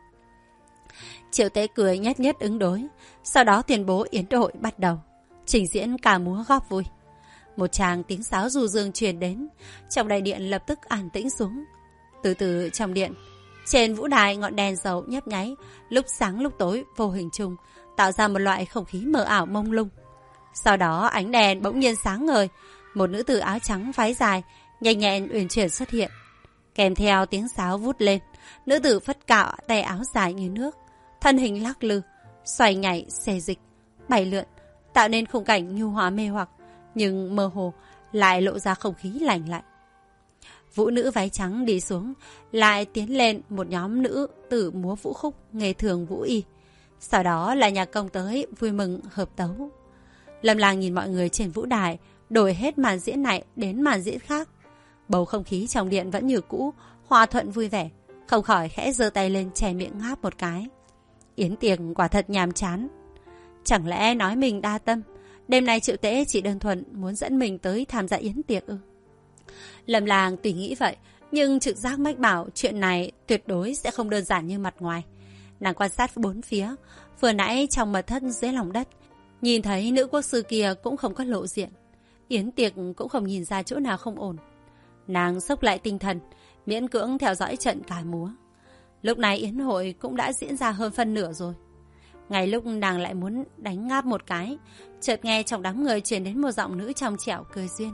Triệu Tế cười nhét nhét ứng đối, sau đó tuyên bố yến hội bắt đầu, trình diễn ca múa góp vui. Một tràng tiếng sáo du dương truyền đến, trong đại điện lập tức an tĩnh xuống. Từ từ trong điện, trên vũ đài ngọn đèn dầu nhấp nháy, lúc sáng lúc tối vô hình chung, tạo ra một loại không khí mờ ảo mông lung. Sau đó ánh đèn bỗng nhiên sáng ngời, một nữ tử áo trắng váy dài, nhanh nhẹn uyển chuyển xuất hiện. Kèm theo tiếng sáo vút lên, nữ tử phất cạo tay áo dài như nước, thân hình lắc lư, xoay nhảy, xê dịch, bay lượn, tạo nên khung cảnh nhu hòa mê hoặc, nhưng mơ hồ lại lộ ra không khí lạnh lạnh. Vũ nữ váy trắng đi xuống, lại tiến lên một nhóm nữ tử múa vũ khúc nghề thường vũ y. Sau đó là nhạc công tới vui mừng hợp tấu. Lâm Lang nhìn mọi người trên vũ đài, đổi hết màn diễn này đến màn diễn khác. Bầu không khí trong điện vẫn như cũ, hòa thuận vui vẻ, không khỏi khẽ giơ tay lên che miệng ngáp một cái. Yến tiệc quả thật nhàm chán. Chẳng lẽ nói mình đa tâm, đêm nay Triệu Tế chỉ đơn thuần muốn dẫn mình tới tham gia yến tiệc ư? Lâm Lang tùy nghĩ vậy, nhưng trực giác mách bảo chuyện này tuyệt đối sẽ không đơn giản như mặt ngoài. Nàng quan sát bốn phía, vừa nãy trong mật thất dưới lòng đất, nhìn thấy nữ quốc sư kia cũng không có lộ diện. Yến tiệc cũng không nhìn ra chỗ nào không ổn. Nàng xốc lại tinh thần, miễn cưỡng theo dõi trận cài múa. Lúc này yến hội cũng đã diễn ra hơn phân nửa rồi. Ngay lúc nàng lại muốn đánh ngáp một cái, chợt nghe trong đám người truyền đến một giọng nữ trong trẻo cười duyên.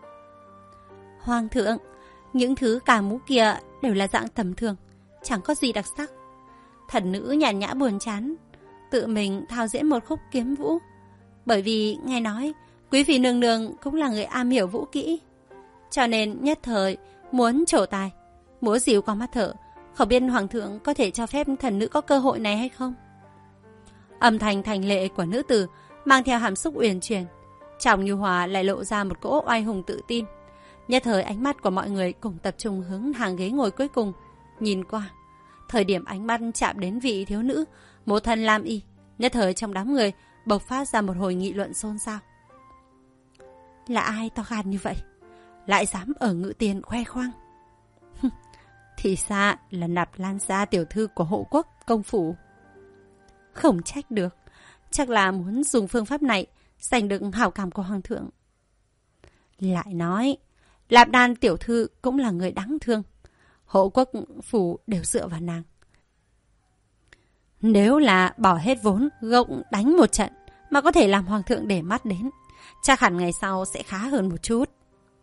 Hoàng thượng, những thứ cà múa kia đều là dạng tầm thường, chẳng có gì đặc sắc. Thần nữ nhàn nhã buồn chán, tự mình thao diễn một khúc kiếm vũ. Bởi vì nghe nói quý vị nương nương cũng là người am hiểu vũ kỹ, cho nên nhất thời muốn trổ tài, múa dìu qua mắt thợ. Không biết hoàng thượng có thể cho phép thần nữ có cơ hội này hay không? Âm thanh thành lệ của nữ tử mang theo hàm xúc uyển chuyển, trong nhu hòa lại lộ ra một cỗ oai hùng tự tin. Nhất thời ánh mắt của mọi người cùng tập trung hướng hàng ghế ngồi cuối cùng nhìn qua. Thời điểm ánh mắt chạm đến vị thiếu nữ một thân lam y, nhất thời trong đám người bộc phát ra một hồi nghị luận xôn xao. Là ai to gan như vậy, lại dám ở Ngự Tiền khoe khoang? Thì ra là Nạp Lan gia tiểu thư của hộ quốc công phủ. Không trách được, chắc là muốn dùng phương pháp này giành được hảo cảm của hoàng thượng. Lại nói Lạp Đan tiểu thư cũng là người đáng thương, hộ quốc phủ đều dựa vào nàng. Nếu là bỏ hết vốn gộng đánh một trận mà có thể làm hoàng thượng để mắt đến, chắc hẳn ngày sau sẽ khá hơn một chút.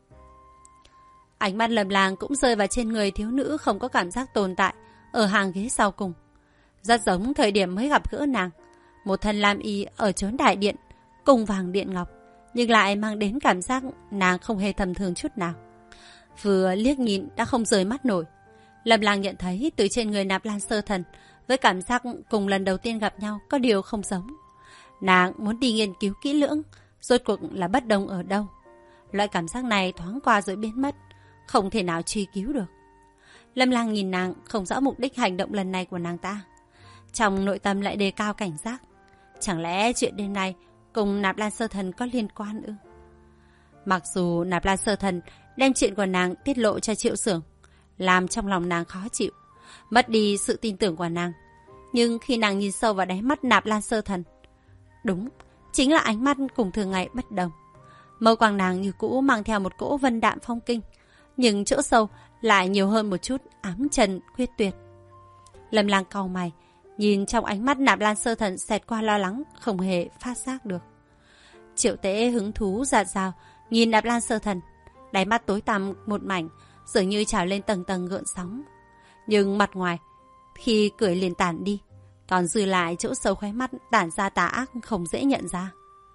Ánh mắt Lâm Lang cũng rơi vào trên người thiếu nữ không có cảm giác tồn tại ở hàng ghế sau cùng. Rất giống thời điểm mới gặp gỡ nàng, một thân lam y ở chốn đại điện cùng vàng điện ngọc, nhưng lại mang đến cảm giác nàng không hề tầm thường chút nào. Vừa liếc nhìn đã không rời mắt nổi. Lâm Lang nhận thấy từ trên người Nạp Lan Sơ Thần với cảm giác cùng lần đầu tiên gặp nhau có điều không giống. Nàng muốn đi nghiên cứu kỹ lưỡng rốt cuộc là bất đồng ở đâu. Loại cảm giác này thoáng qua rồi biến mất, không thể nào truy cứu được. Lâm Lang nhìn nàng, không rõ mục đích hành động lần này của nàng ta. Trong nội tâm lại đề cao cảnh giác. Chẳng lẽ chuyện đêm nay cùng Nạp Lan Sơ Thần có liên quan ư? Mặc dù Nạp Lan Sơ Thần đem chuyện của nàng tiết lộ cho Triệu Xưởng, làm trong lòng nàng khó chịu, mất đi sự tin tưởng của nàng. Nhưng khi nàng nhìn sâu vào đáy mắt Nạp Lan Sơ Thần, đúng, chính là ánh mắt cùng thường ngày bất đồng. Mâu quang nàng như cũ mang theo một cỗ vân đạm phong kinh, nhưng chỗ sâu lại nhiều hơn một chút ám trần quyết tuyệt. Lâm Lang cau mày, nhìn trong ánh mắt Nạp Lan Sơ Thần xẹt qua lo lắng, không hề phát giác được. Triệu Tế hứng thú rạt rào nhìn Nạp Lan Sơ Thần, đáy mắt tối tăm một mảnh, dường như trào lên tầng tầng gợn sóng. Nhưng mặt ngoài khi cười liền tản đi, còn dư lại chỗ sâu khóe mắt tản ra tà ác không dễ nhận ra.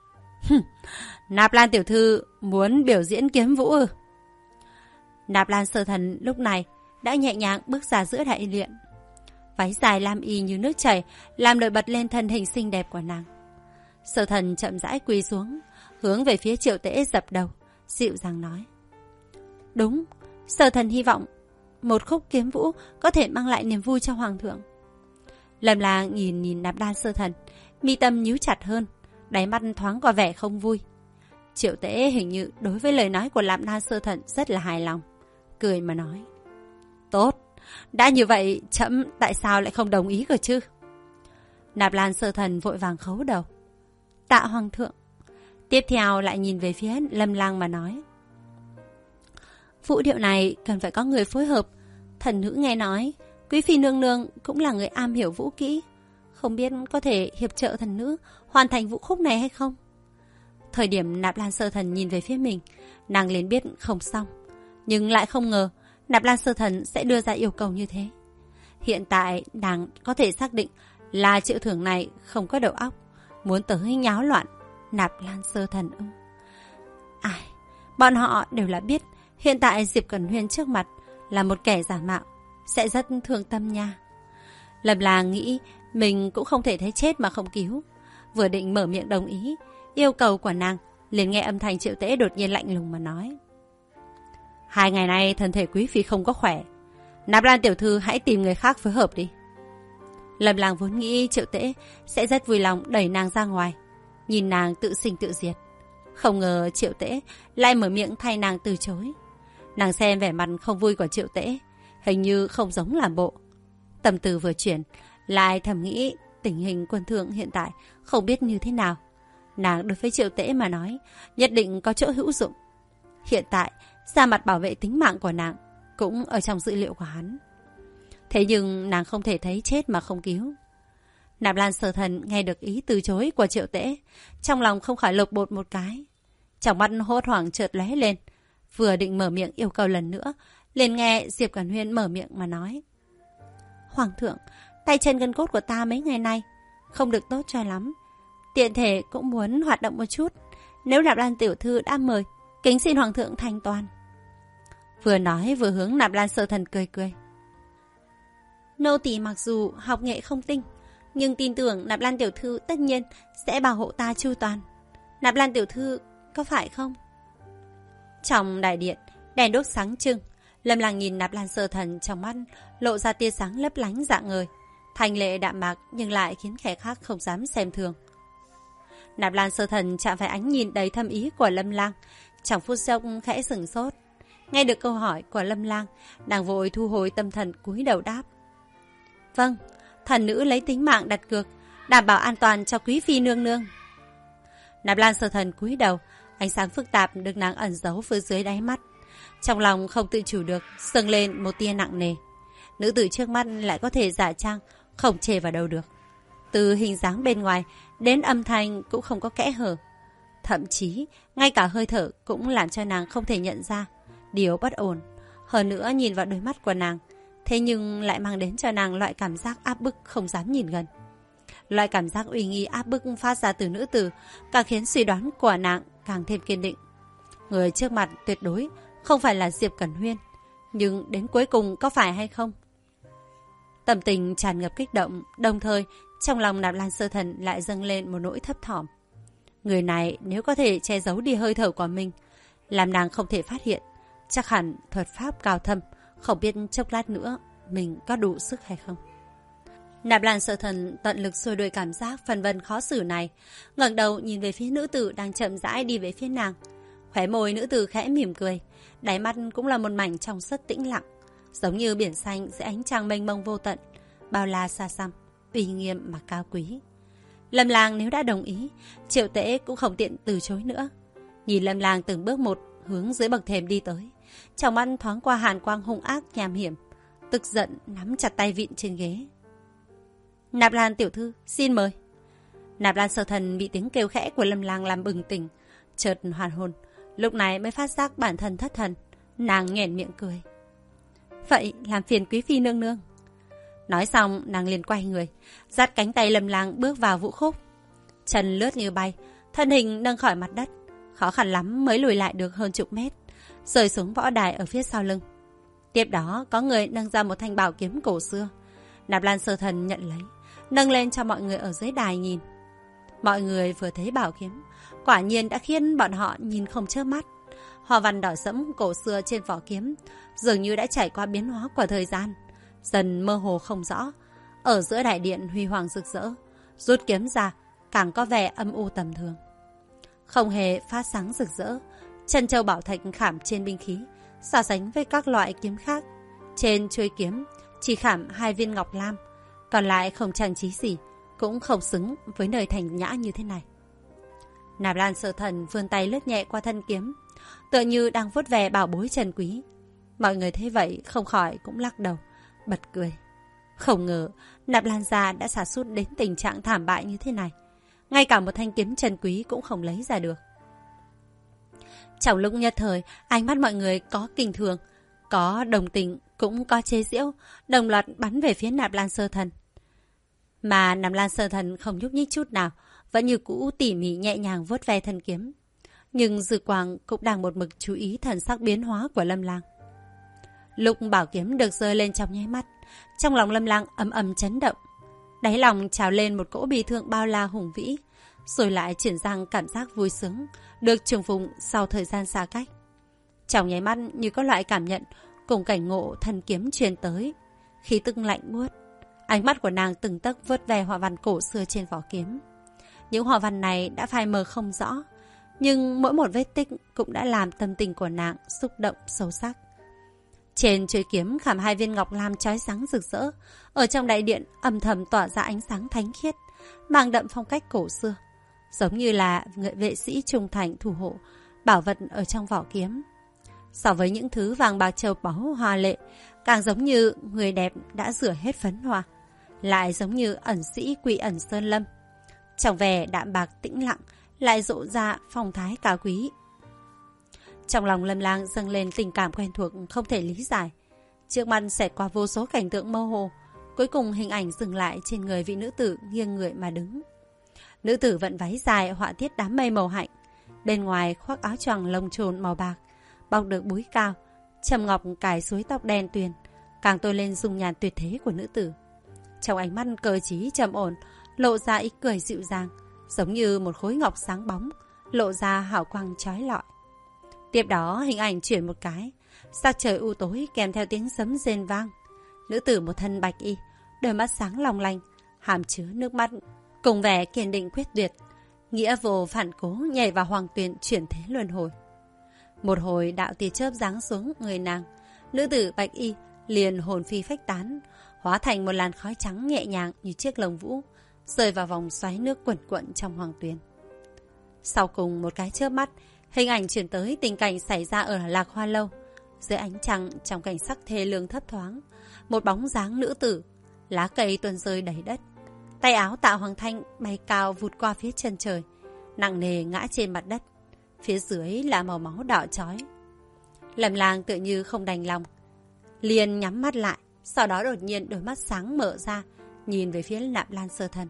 Nạp Lan tiểu thư muốn biểu diễn kiếm vũ ư? Nạp Lan Sơ Thần lúc này đã nhẹ nhàng bước ra giữa đại điện. Váy dài lam y như nước chảy làm nổi bật lên thân hình xinh đẹp của nàng. Sơ Thần chậm rãi quỳ xuống, hướng về phía Triệu Tế dập đầu, dịu dàng nói: Đúng, Sơ Thần hy vọng một khúc kiếm vũ có thể mang lại niềm vui cho hoàng thượng. Lâm Lang nhìn Nạp Lan Sơ Thần, mi tâm nhíu chặt hơn, đáy mắt thoáng qua vẻ không vui. Triệu Tế hình như đối với lời nói của Nạp Lan Sơ Thần rất là hài lòng, cười mà nói: Tốt, đã như vậy trẫm tại sao lại không đồng ý cơ chứ? Nạp Lan Sơ Thần vội vàng khấu đầu: Tạ hoàng thượng. Tiếp theo lại nhìn về phía Lâm Lang mà nói. Vũ điệu này cần phải có người phối hợp. Thần nữ nghe nói Quý phi nương nương cũng là người am hiểu vũ kỹ, không biết có thể hiệp trợ thần nữ hoàn thành vũ khúc này hay không. Thời điểm Nạp Lan Sơ Thần nhìn về phía mình, nàng liền biết không xong, nhưng lại không ngờ Nạp Lan Sơ Thần sẽ đưa ra yêu cầu như thế. Hiện tại nàng có thể xác định là Triệu Thưởng này không có đầu óc, muốn tới nháo loạn Nạp Lan Sơ Thần ư? Ai, bọn họ đều là biết hiện tại Diệp Cẩn Huyên trước mặt là một kẻ giả mạo, sẽ rất thương tâm nha. Lâm Lang nghĩ mình cũng không thể thấy chết mà không cứu, vừa định mở miệng đồng ý yêu cầu của nàng, liền nghe âm thanh Triệu Tễ đột nhiên lạnh lùng mà nói. 2 ngày nay thân thể quý phi không có khỏe, Nạp Lan tiểu thư hãy tìm người khác phối hợp đi. Lâm Lang vốn nghĩ Triệu Tễ sẽ rất vui lòng đẩy nàng ra ngoài, nhìn nàng tự sinh tự diệt. Không ngờ Triệu Tễ lại mở miệng thay nàng từ chối. Nàng xem vẻ mặt không vui của Triệu Tễ, hình như không giống làm bộ. Tâm tư vừa chuyển, lại thầm nghĩ tình hình quân thượng hiện tại không biết như thế nào. Nàng đối với Triệu Tễ mà nói, nhất định có chỗ hữu dụng. Hiện tại, ra mặt bảo vệ tính mạng của nàng cũng ở trong dữ liệu của hắn. Thế nhưng nàng không thể thấy chết mà không cứu. Nạp Lan Sở Thần nghe được ý từ chối của Triệu Tễ, trong lòng không khỏi lột bột một cái. Trong mắt hốt hoảng chợt lóe lên, vừa định mở miệng yêu cầu lần nữa, liền nghe Diệp Cẩn Huyên mở miệng mà nói. Hoàng thượng, tay chân gân cốt của ta mấy ngày nay không được tốt cho lắm, tiện thể cũng muốn hoạt động một chút. Nếu Nạp Lan tiểu thư đã mời, kính xin Hoàng thượng thành toàn. Vừa nói vừa hướng Nạp Lan Sở Thần cười cười. Nô tỳ mặc dù học nghệ không tinh, nhưng tin tưởng Nạp Lan tiểu thư tất nhiên sẽ bảo hộ ta chu toàn. Nạp Lan tiểu thư có phải không? Trong đại điện, đèn đốt sáng trưng. Lâm Lang nhìn Nạp Lan Sở Thần, trong mắt lộ ra tia sáng lấp lánh rạng ngời, thành lệ đạm mạc nhưng lại khiến kẻ khác không dám xem thường. Nạp Lan Sở Thần chạm phải ánh nhìn đầy thâm ý của Lâm Lang, trong phút chốc khẽ sửng sốt. Nghe được câu hỏi của Lâm Lang, nàng vội thu hồi tâm thần cúi đầu đáp. Vâng, thần nữ lấy tính mạng đặt cược, đảm bảo an toàn cho quý phi nương nương. Nạp Lan Sở Thần cúi đầu, ánh sáng phức tạp được nàng ẩn giấu phía dưới đáy mắt. Trong lòng không tự chủ được dâng lên một tia nặng nề. Nữ tử trước mắt lại có thể giả trang, không chê vào đâu được. Từ hình dáng bên ngoài đến âm thanh cũng không có kẽ hở. Thậm chí ngay cả hơi thở cũng làm cho nàng không thể nhận ra điều bất ổn. Hơn nữa nhìn vào đôi mắt của nàng, thế nhưng lại mang đến cho nàng loại cảm giác áp bức không dám nhìn gần. Loại cảm giác uy nghi áp bức phát ra từ nữ tử càng khiến suy đoán của nàng càng thêm kiên định. Người trước mặt tuyệt đối không phải là Diệp Cẩn Huyên, nhưng đến cuối cùng có phải hay không? Tâm tình tràn ngập kích động, đồng thời trong lòng Nạp Lan Sở Thần lại dâng lên một nỗi thấp thỏm. Người này nếu có thể che giấu đi hơi thở của mình, làm nàng không thể phát hiện, chắc hẳn thuật pháp cao thâm, không biết chốc lát nữa mình có đủ sức hay không. Nạp Lan Sở Thần tận lực xua đuổi cảm giác phân vân khó xử này, ngẩng đầu nhìn về phía nữ tử đang chậm rãi đi về phía nàng. Khóe môi nữ tử khẽ mỉm cười, đáy mắt cũng là một mảnh trong suốt tĩnh lặng, giống như biển xanh dưới ánh trăng mênh mông vô tận, bao la xa xăm, uy nghiêm mà cao quý. Lâm Lang nếu đã đồng ý, Triệu Tễ cũng không tiện từ chối nữa. Nhìn Lâm Lang từng bước một hướng dưới bậc thềm đi tới, trong mắt thoáng qua hàn quang hung ác nham hiểm, tức giận nắm chặt tay vịn trên ghế. Nạp Lan tiểu thư, xin mời. Nạp Lan Sở Thần bị tiếng kêu khẽ của Lâm Lang làm bừng tỉnh, chợt hoàn hồn, lúc này mới phát giác bản thân thất thần. Nàng nhoẻn miệng cười. Vậy làm phiền quý phi nương nương. Nói xong nàng liền quay người, dắt cánh tay Lâm Lang bước vào vũ khúc. Chân lướt như bay, thân hình nâng khỏi mặt đất, khó khăn lắm mới lùi lại được hơn chục mét, rơi xuống võ đài ở phía sau lưng. Tiếp đó có người nâng ra một thanh bảo kiếm cổ xưa. Nạp Lan Sở Thần nhận lấy, nâng lên cho mọi người ở dưới đài nhìn. Mọi người vừa thấy bảo kiếm, quả nhiên đã khiến bọn họ nhìn không chớp mắt. Hoa văn đỏ sẫm cổ xưa trên vỏ kiếm dường như đã trải qua biến hóa của thời gian, dần mơ hồ không rõ. Ở giữa đại điện huy hoàng rực rỡ, rút kiếm ra càng có vẻ âm u tầm thường, không hề phát sáng rực rỡ. Chân châu bảo thạch khảm trên binh khí so sánh với các loại kiếm khác, trên chuôi kiếm chỉ khảm 2 viên ngọc lam, còn lại không trang trí gì, cũng không xứng với nơi thành nhã như thế này. Nạp Lan Sơ Thần vươn tay lướt nhẹ qua thân kiếm, tựa như đang vuốt ve bảo bối trân quý. Mọi người thấy vậy không khỏi cũng lắc đầu, bật cười. Không ngờ Nạp Lan gia đã sa sút đến tình trạng thảm bại như thế này. Ngay cả một thanh kiếm trân quý cũng không lấy ra được. Trong lúc nhất thời, ánh mắt mọi người có kinh thường, có đồng tình, cũng có chế giễu, đồng loạt bắn về phía Nạp Lan Sơ Thần. Mà Nạp Lan Sơ Thần không nhúc nhích chút nào, vẫn như cũ tỉ mỉ nhẹ nhàng vuốt ve thân kiếm. Nhưng Dư Quang cũng đang một mực chú ý thần sắc biến hóa của Lâm Lang. Lúc bảo kiếm được giơ lên trong nháy mắt, trong lòng Lâm Lang ầm ầm chấn động. Đáy lòng trào lên một cỗ bi thương bao la hùng vĩ, rồi lại chuyển sang cảm giác vui sướng, được trùng phùng sau thời gian xa cách. Trong nháy mắt như có loại cảm nhận cùng cảnh ngộ thần kiếm truyền tới, khí tức lạnh buốt. Ánh mắt của nàng từng tấc vớt ve họa văn cổ xưa trên vỏ kiếm. Những họa văn này đã phai mờ không rõ, nhưng mỗi một vết tích cũng đã làm tâm tình của nàng xúc động sâu sắc. Trên chuôi kiếm khảm 2 viên ngọc lam chói sáng rực rỡ, ở trong đại điện âm thầm tỏa ra ánh sáng thánh khiết, mang đậm phong cách cổ xưa, giống như là người vệ sĩ trung thành thủ hộ bảo vật ở trong vỏ kiếm. So với những thứ vàng bạc châu báu hoa lệ, càng giống như người đẹp đã rửa hết phấn hoa, lại giống như ẩn sĩ quỷ ẩn sơn lâm. Trong vẻ đạm bạc tĩnh lặng, lại rộ ra phong thái cao quý. Trong lòng Lâm Lang dâng lên tình cảm quen thuộc không thể lý giải. Trước mặt xẹt qua vô số cảnh tượng mơ hồ, cuối cùng hình ảnh dừng lại trên người vị nữ tử nghiêng người mà đứng. Nữ tử vận váy dài họa tiết đám mây màu hạnh, bên ngoài khoác áo choàng lông trồn màu bạc, bọc được búi cao, trầm ngọc cài suối tóc đen tuyền, càng tô lên dung nhan tuyệt thế của nữ tử. Trong ánh mắt cờ trí trầm ổn, lộ ra ý cười dịu dàng, giống như một khối ngọc sáng bóng, lộ ra hào quang chói lọi. Tiếp đó hình ảnh chuyển một cái, sắc trời u tối kèm theo tiếng sấm rền vang. Nữ tử một thân bạch y, đôi mắt sáng long lanh, hàm chứa nước mắt, cùng vẻ kiên định quyết tuyệt, nghĩa vô phản cố nhảy vào hoàng tuyền chuyển thế luân hồi. Một hồi đạo tia chớp giáng xuống người nàng, nữ tử bạch y liền hồn phi phách tán, hóa thành một làn khói trắng nhẹ nhàng như chiếc lồng vũ, rơi vào vòng xoáy nước quẩn quẩn trong hoàng tuyền. Sau cùng một cái chớp mắt, hình ảnh chuyển tới tình cảnh xảy ra ở Lạc Hoa Lâu. Dưới ánh trăng, trong cảnh sắc thê lương thấp thoáng, một bóng dáng nữ tử, lá cây tuôn rơi đầy đất, tay áo tạo hoàng thanh bay cao vụt qua phía chân trời, nặng nề ngã trên mặt đất. Phía dưới là màu máu đỏ chói. Lâm Lang tựa như không đành lòng, liền nhắm mắt lại, sau đó đột nhiên đôi mắt sáng mở ra, nhìn về phía Nạp Lan Sơ Thần.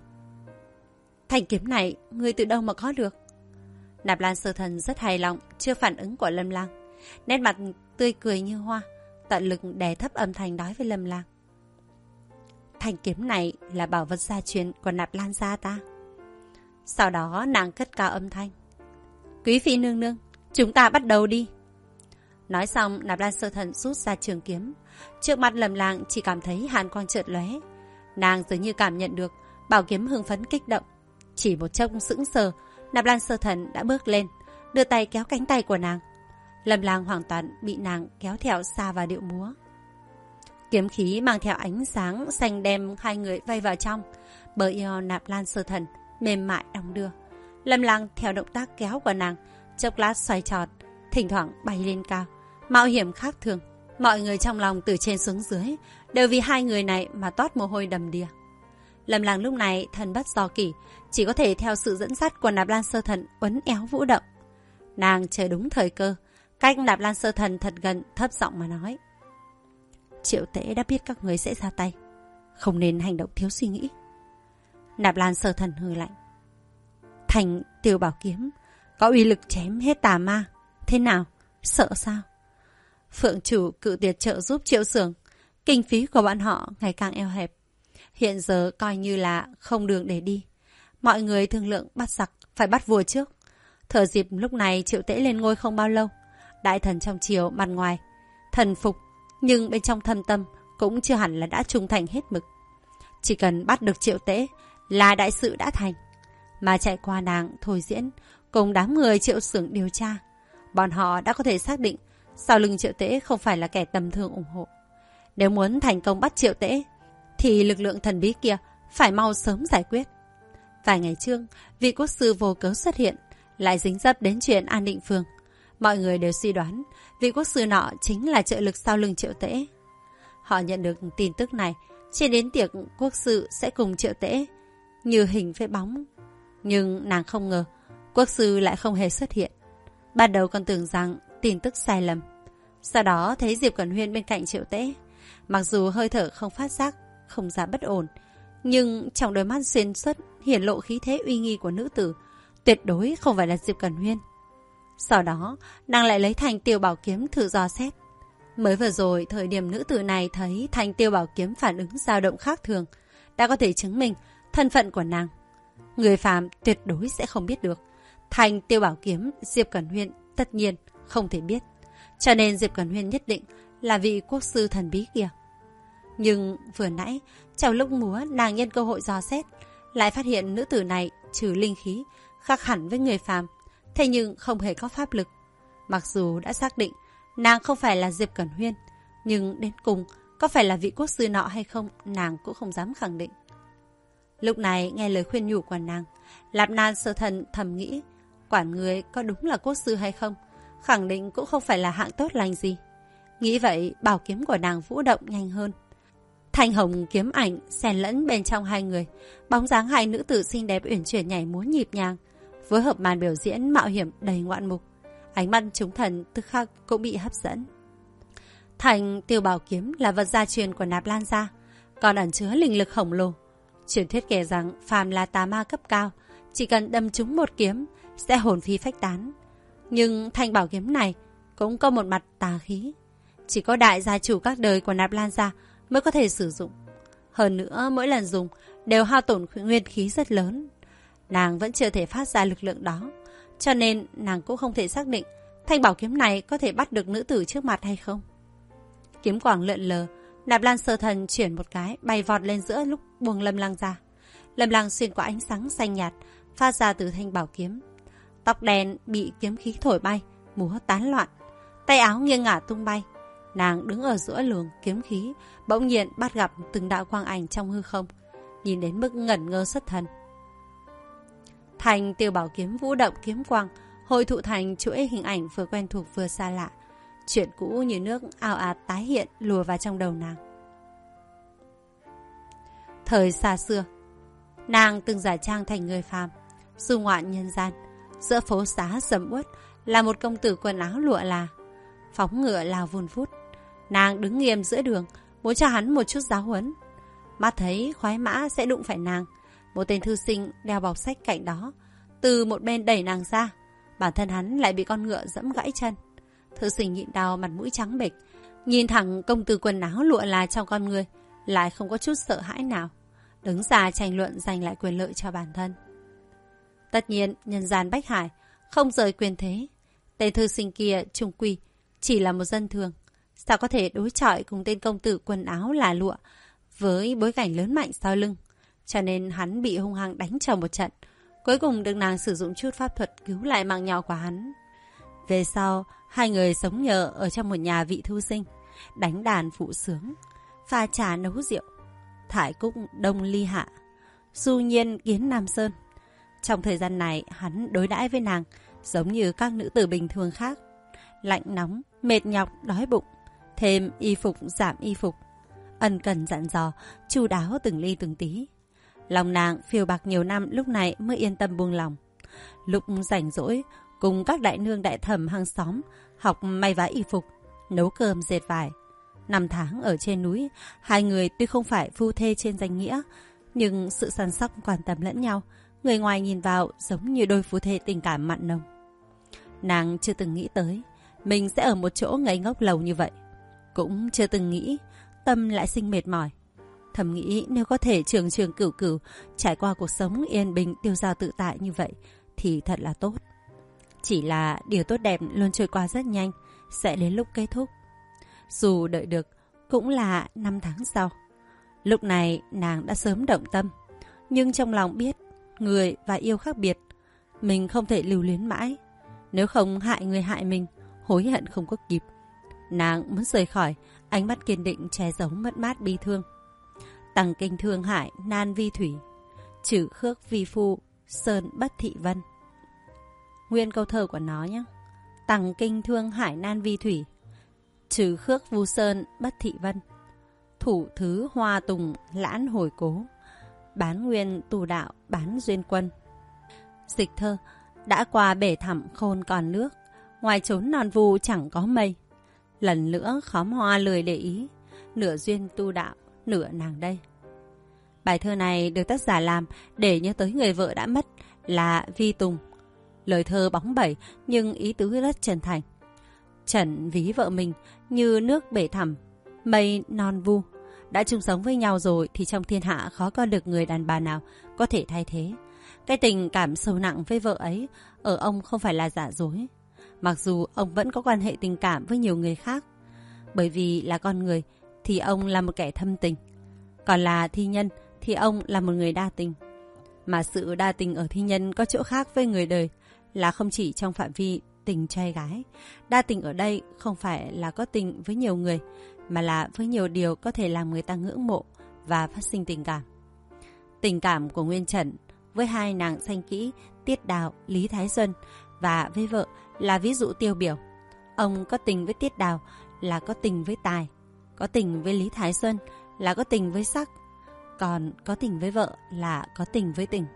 Thanh kiếm này ngươi từ đâu mà có được? Nạp Lan Sơ Thần rất hài lòng chưa phản ứng của Lâm Lang, nét mặt tươi cười như hoa, tận lực đè thấp âm thanh nói với Lâm Lang. Thanh kiếm này là bảo vật gia truyền của Nạp Lan gia ta. Sau đó nàng cất cao âm thanh. Quý phi nương nương, chúng ta bắt đầu đi. Nói xong, Nạp Lan Sơ Thần rút ra trường kiếm. Trước mặt Lâm Lang chỉ cảm thấy hàn quang chợt lóe. Nàng dường như cảm nhận được bảo kiếm hưng phấn kích động. Chỉ một chốc sững sờ, Nạp Lan Sơ Thần đã bước lên, đưa tay kéo cánh tay của nàng. Lâm Lang hoàn toàn bị nàng kéo theo xa vào điệu múa. Kiếm khí mang theo ánh sáng xanh đem hai người vây vào trong. Bờ eo Nạp Lan Sơ Thần mềm mại đong đưa. Lâm Lang theo động tác kéo của nàng, chốc lát xoay tròn, thỉnh thoảng bay lên cao, mạo hiểm khác thường. Mọi người trong lòng từ trên xuống dưới đều vì hai người này mà toát mồ hôi đầm đìa. Lâm Lang lúc này thân bất do kỷ, chỉ có thể theo sự dẫn dắt của Nạp Lan Sơ Thần uốn éo vũ động. Nàng chờ đúng thời cơ, cách Nạp Lan Sơ Thần thật gần, thấp giọng mà nói. Triệu Tễ đã biết các người sẽ ra tay, không nên hành động thiếu suy nghĩ. Nạp Lan Sơ Thần hừ lạnh. Thành Tiêu Bảo kiếm có uy lực chém hết tà ma, thế nào, sợ sao? Phượng chủ cự tuyệt trợ giúp Triệu Xưởng, kinh phí của bọn họ ngày càng eo hẹp, hiện giờ coi như là không đường để đi. Mọi người thương lượng bắt giặc phải bắt vua trước. Thừa dịp lúc này Triệu Tễ lên ngôi không bao lâu, đại thần trong triều mặt ngoài thần phục, nhưng bên trong thâm tâm cũng chưa hẳn là đã trung thành hết mực. Chỉ cần bắt được Triệu Tễ là đại sự đã thành. Mà chạy qua nàng Thôi Diễn cùng đám người Triệu Xưởng điều tra, bọn họ đã có thể xác định sau lưng Triệu Tễ không phải là kẻ tầm thường ủng hộ. Nếu muốn thành công bắt Triệu Tễ thì lực lượng thần bí kia phải mau sớm giải quyết. Vài ngày trước, vị quốc sư vô cớ xuất hiện, lại dính dấp đến chuyện An Định Phương. Mọi người đều suy đoán vị quốc sư nọ chính là trợ lực sau lưng Triệu Tễ. Họ nhận được tin tức này, chỉ đến tiệc quốc sư sẽ cùng Triệu Tễ như hình với bóng. Nhưng nàng không ngờ quốc sư lại không hề xuất hiện. Ban đầu còn tưởng rằng tin tức sai lầm. Sau đó thấy Diệp Cẩn Huyên bên cạnh Triệu Tễ, mặc dù hơi thở không phát giác, không ra bất ổn, nhưng trong đôi mắt xuyên suốt hiển lộ khí thế uy nghi của nữ tử, tuyệt đối không phải là Diệp Cẩn Huyên. Sau đó, nàng lại lấy Thành Tiêu Bảo Kiếm thử dò xét. Mới vừa rồi, thời điểm nữ tử này thấy Thành Tiêu Bảo Kiếm phản ứng dao động khác thường, đã có thể chứng minh thân phận của nàng. Người phàm tuyệt đối sẽ không biết được. Thành Tiêu Bảo Kiếm, Diệp Cẩn Huyên tất nhiên không thể biết. Cho nên Diệp Cẩn Huyên nhất định là vị quốc sư thần bí kia. Nhưng vừa nãy, trong lúc múa nàng nhân cơ hội dò xét, lại phát hiện nữ tử này trừ linh khí, khác hẳn với người phàm, thế nhưng không hề có pháp lực. Mặc dù đã xác định nàng không phải là Diệp Cẩn Huyên, nhưng đến cùng có phải là vị quốc sư nọ hay không, nàng cũng không dám khẳng định. Lúc này nghe lời khuyên nhủ của nàng, Lạp Nan Sơ Thần thầm nghĩ, quản người có đúng là quốc sư hay không, khẳng định cũng không phải là hạng tốt lành gì. Nghĩ vậy, bảo kiếm của nàng vũ động nhanh hơn. Thanh hồng kiếm ảnh xen lẫn bên trong hai người, bóng dáng hai nữ tử xinh đẹp uyển chuyển nhảy múa nhịp nhàng, phối hợp màn biểu diễn mạo hiểm đầy ngoạn mục. Ánh mắt chúng thần tức khắc cũng bị hấp dẫn. Thành Tiêu Bảo Kiếm là vật gia truyền của Nạp Lan gia, còn ẩn chứa linh lực khổng lồ. Truyền thuyết kể rằng phàm là tà ma cấp cao, chỉ cần đâm trúng một kiếm sẽ hồn phi phách tán. Nhưng thanh bảo kiếm này cũng có một mặt tà khí, chỉ có đại gia chủ các đời của Nạp Lan gia mới có thể sử dụng. Hơn nữa mỗi lần dùng đều hao tổn nguyên khí rất lớn. Nàng vẫn chưa thể phát ra lực lượng đó, cho nên nàng cũng không thể xác định thanh bảo kiếm này có thể bắt được nữ tử trước mặt hay không. Kiếm quang lượn lờ, Nạp Lan Sơ Thần chuyển một cái, bay vọt lên giữa lúc buông Lâm Lăng ra. Lâm Lăng xuyên qua ánh sáng xanh nhạt phát ra từ thanh bảo kiếm. Tóc đen bị kiếm khí thổi bay, múa tán loạn, tay áo nghiêng ngả tung bay. Nàng đứng ở giữa luồng kiếm khí, bỗng nhiên bắt gặp từng đạo quang ảnh trong hư không, nhìn đến mức ngẩn ngơ xuất thần. Thành Tiêu Bảo Kiếm vũ động kiếm quang, hội tụ thành chuỗi hình ảnh vừa quen thuộc vừa xa lạ. Chuyện cũ như nước ào ạt tái hiện lùa vào trong đầu nàng. Thời xa xưa, nàng từng giả trang thành người phàm, du ngoạn nhân gian. Giữa phố xá sầm uất là một công tử quần áo lụa là, phóng ngựa lao vun vút. Nàng đứng nghiêm giữa đường, muốn cho hắn một chút giáo huấn. Mắt thấy khoái mã sẽ đụng phải nàng, một tên thư sinh đeo bọc sách cạnh đó từ một bên đẩy nàng ra, bản thân hắn lại bị con ngựa giẫm gãy chân. Thư sinh nhịn đau, mặt mũi trắng bệch, nhìn thẳng công tử quần áo lụa là trong con người, lại không có chút sợ hãi nào, đứng ra tranh luận giành lại quyền lợi cho bản thân. Tất nhiên nhân gian bách hải không rời quyền thế, tên thư sinh kia trung quy chỉ là một dân thường, sao có thể đối chọi cùng tên công tử quần áo là lụa với bối cảnh lớn mạnh sau lưng. Cho nên hắn bị hung hăng đánh cho một trận, cuối cùng được nàng sử dụng chút pháp thuật cứu lại mạng nhỏ của hắn. Về sau, hai người sống nhờ ở trong một nhà vị thư sinh, đánh đàn phụ sướng, pha trà nấu rượu, thải cúc đông ly hạ, du nhiên kiến Nam Sơn. Trong thời gian này, hắn đối đãi với nàng giống như các nữ tử bình thường khác, lạnh nóng, mệt nhọc, đói bụng, thêm y phục giảm y phục, ân cần dặn dò, chu đáo từng ly từng tí. Lòng nàng phiêu bạc nhiều năm lúc này mới yên tâm buông lòng. Lúc rảnh rỗi, cùng các đại nương đại thẩm hàng xóm học may vá y phục, nấu cơm dệt vải. 5 tháng ở trên núi, hai người tuy không phải phu thê trên danh nghĩa, nhưng sự săn sóc quan tâm lẫn nhau, người ngoài nhìn vào giống như đôi phu thê tình cảm mặn nồng. Nàng chưa từng nghĩ tới mình sẽ ở một chỗ ngây ngốc lâu như vậy, cũng chưa từng nghĩ tâm lại sinh mệt mỏi. Thầm nghĩ nếu có thể trường trường cửu cửu trải qua cuộc sống yên bình tiêu dao tự tại như vậy thì thật là tốt. Chỉ là điều tốt đẹp luôn trôi qua rất nhanh, sẽ đến lúc kết thúc. Dù đợi được cũng là 5 tháng sau. Lúc này nàng đã sớm động tâm, nhưng trong lòng biết người và yêu khác biệt, mình không thể lưu luyến mãi. Nếu không hại người hại mình, hối hận không có kịp. Nàng muốn rời khỏi, ánh mắt kiên định che giấu mất mát bi thương. Tằng kinh thương hại nan vi thủy, trừ khước vi phu sơn bất thị vân. nguyên câu thơ của nó nhé. Tằng kinh thương hải nan vi thủy, trừ khước vu sơn bất thị vân, thủ thứ hoa tùng lãn hồi cố, bán nguyên tu đạo bán duyên quân. Dịch thơ: đã qua bể thẳm khôn còn nước, ngoài chốn non vu chẳng có mây. Lần nữa khóm hoa lười để ý, nửa duyên tu đạo nửa nàng đây. Bài thơ này được tác giả làm để nhớ tới người vợ đã mất là Vi Tùng. Lời thơ bóng bẩy nhưng ý tứ rất chân thành. Trần ví vợ mình như nước bể thẳm, mây non vu. Đã chung sống với nhau rồi thì trong thiên hạ khó có được người đàn bà nào có thể thay thế. Cái tình cảm sâu nặng với vợ ấy ở ông không phải là giả dối. Mặc dù ông vẫn có quan hệ tình cảm với nhiều người khác. Bởi vì là con người thì ông là một kẻ thâm tình. Còn là thi nhân thì ông là một người đa tình. Mà sự đa tình ở thi nhân có chỗ khác với người đời là không chỉ trong phạm vi tình trai gái. Đa tình ở đây không phải là có tình với nhiều người, mà là với nhiều điều có thể làm người ta ngưỡng mộ và phát sinh tình cảm. Tình cảm của Nguyên Trần với hai nàng xanh kỹ Tiết Đào, Lý Thái Xuân và với vợ là ví dụ tiêu biểu. Ông có tình với Tiết Đào là có tình với tài, có tình với Lý Thái Xuân là có tình với sắc, còn có tình với vợ là có tình với tình.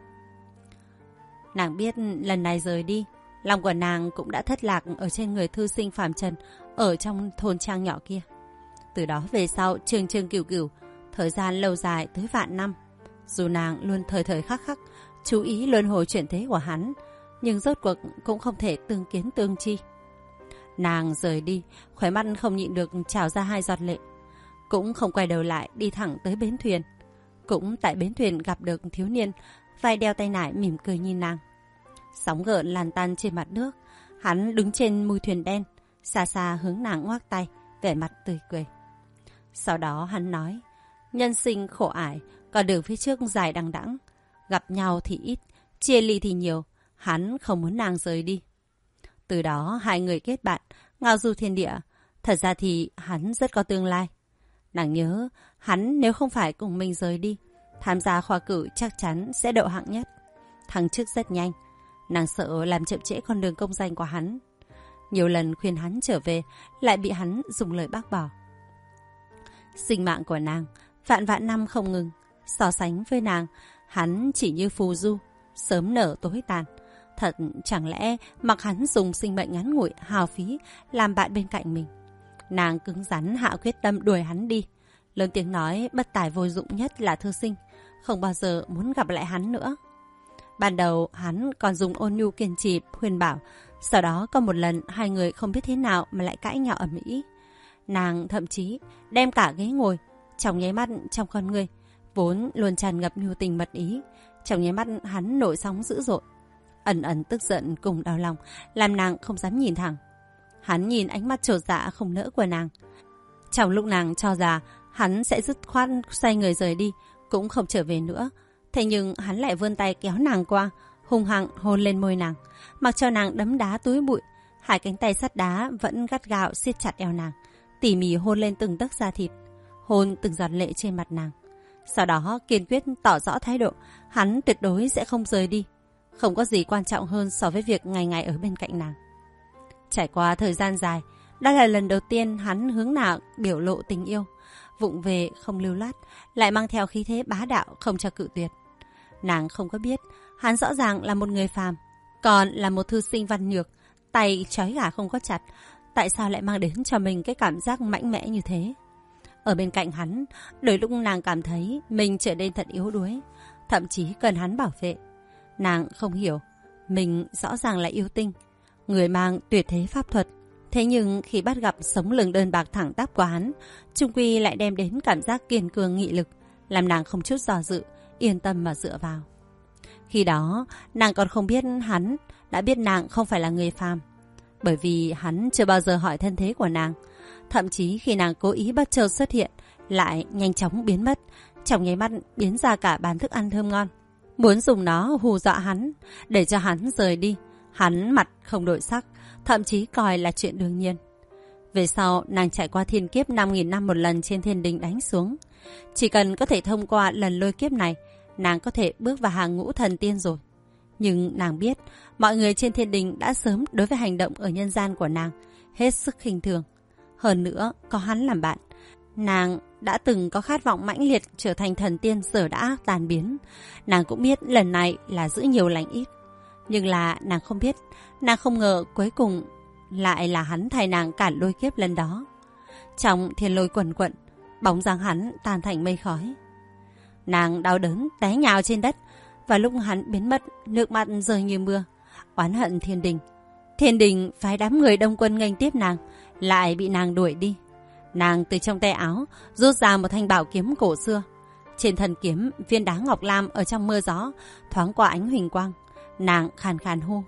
Nàng biết lần này rời đi, lòng của nàng cũng đã thất lạc ở trên người thư sinh phàm trần ở trong thôn trang nhỏ kia. Từ đó về sau trường trường cửu cửu, thời gian lâu dài tới vạn năm. Dù nàng luôn thời thời khắc khắc chú ý luân hồi chuyển thế của hắn, nhưng rốt cuộc cũng không thể tương kiến tương chi. Nàng rời đi, khóe mắt không nhịn được trào ra hai giọt lệ. Cũng không quay đầu lại đi thẳng tới bến thuyền. Cũng tại bến thuyền gặp được thiếu niên vai đeo tay nải mỉm cười nhìn nàng. Sóng gợn lan tan trên mặt nước. Hắn đứng trên mui thuyền đen, xa xa hướng nàng ngoác tay, vẻ mặt tươi cười. Sau đó hắn nói: nhân sinh khổ ải, còn đường phía trước dài đằng đẵng. Gặp nhau thì ít, chia ly thì nhiều. Hắn không muốn nàng rời đi. Từ đó hai người kết bạn, ngao du thiên địa. Thật ra thì hắn rất có tương lai. Nàng nhớ, hắn nếu không phải cùng mình rời đi, tham gia khoa cử chắc chắn sẽ đậu hạng nhất, thăng chức rất nhanh. Nàng sợ làm chậm trễ con đường công danh của hắn. Nhiều lần khuyên hắn trở về, lại bị hắn dùng lời bác bỏ. Sinh mạng của nàng vạn vạn năm không ngừng. So sánh với nàng, hắn chỉ như phù du, sớm nở tối tàn. Thật chẳng lẽ mặc hắn dùng sinh mệnh ngắn ngủi hào phí làm bạn bên cạnh mình. Nàng cứng rắn hạ quyết tâm đuổi hắn đi. Lớn tiếng nói bất tài vô dụng nhất là thư sinh, không bao giờ muốn gặp lại hắn nữa. Ban đầu hắn còn dùng ôn nhu kiên trì khuyên bảo. Sau đó có một lần hai người không biết thế nào mà lại cãi nhau ầm ĩ. Nàng thậm chí đem cả ghế ngồi. Trong nháy mắt trong con người vốn luôn tràn ngập nhu tình mật ý, trong nháy mắt hắn nổi sóng dữ dội. Ẩn ẩn tức giận cùng đau lòng làm nàng không dám nhìn thẳng. Hắn nhìn ánh mắt trột dạ không nỡ của nàng. Trong lúc nàng cho rằng hắn sẽ dứt khoát xoay người rời đi, cũng không trở về nữa, thế nhưng hắn lại vươn tay kéo nàng qua, hung hăng hôn lên môi nàng, mặc cho nàng đấm đá túi bụi. Hai cánh tay sắt đá vẫn gắt gao siết chặt eo nàng, tỉ mỉ hôn lên từng tấc da thịt, hôn từng giọt lệ trên mặt nàng. Sau đó kiên quyết tỏ rõ thái độ, hắn tuyệt đối sẽ không rời đi. Không có gì quan trọng hơn so với việc ngày ngày ở bên cạnh nàng. Trải qua thời gian dài, đó là lần đầu tiên hắn hướng nàng biểu lộ tình yêu, vụng về không lưu loát, lại mang theo khí thế bá đạo không cho cự tuyệt. Nàng không có biết, hắn rõ ràng là một người phàm, còn là một thư sinh văn nhược, tay trói gà không có chặt, tại sao lại mang đến cho mình cái cảm giác mạnh mẽ như thế. Ở bên cạnh hắn, đôi lúc nàng cảm thấy mình trở nên thật yếu đuối, thậm chí cần hắn bảo vệ. Nàng không hiểu, mình rõ ràng là yêu tinh, người mang tuyệt thế pháp thuật. Thế nhưng khi bắt gặp sống lưng đơn bạc thẳng tắp của hắn, chung quy lại đem đến cảm giác kiên cường nghị lực, làm nàng không chút do dự, yên tâm mà dựa vào. Khi đó, nàng còn không biết hắn đã biết nàng không phải là người phàm, bởi vì hắn chưa bao giờ hỏi thân thế của nàng. Thậm chí khi nàng cố ý bất chợt xuất hiện, lại nhanh chóng biến mất, trong nháy mắt biến ra cả bàn thức ăn thơm ngon, muốn dùng nó hù dọa hắn, để cho hắn rời đi. Hắn mặt không đổi sắc, thậm chí coi là chuyện đương nhiên. Về sau, nàng trải qua thiên kiếp 5.000 năm một lần trên thiên đình đánh xuống. Chỉ cần có thể thông qua lần lôi kiếp này, nàng có thể bước vào hàng ngũ thần tiên rồi. Nhưng nàng biết, mọi người trên thiên đình đã sớm đối với hành động ở nhân gian của nàng hết sức khinh thường. Hơn nữa, có hắn làm bạn, nàng đã từng có khát vọng mãnh liệt trở thành thần tiên giờ đã tan biến. Nàng cũng biết lần này là giữ nhiều lành ít. Nhưng là nàng không biết, nàng không ngờ cuối cùng lại là hắn thay nàng cản lôi kiếp lần đó. Trong thiên lôi quần quận, bóng dáng hắn tan thành mây khói. Nàng đau đớn té nhào trên đất, và lúc hắn biến mất, nước mắt rơi như mưa, oán hận thiên đình. Thiên đình phái đám người đông quân nghênh tiếp nàng, lại bị nàng đuổi đi. Nàng từ trong tay áo rút ra một thanh bảo kiếm cổ xưa. Trên thân kiếm, viên đá ngọc lam ở trong mưa gió thoáng qua ánh huỳnh quang. Nàng khàn khàn hô: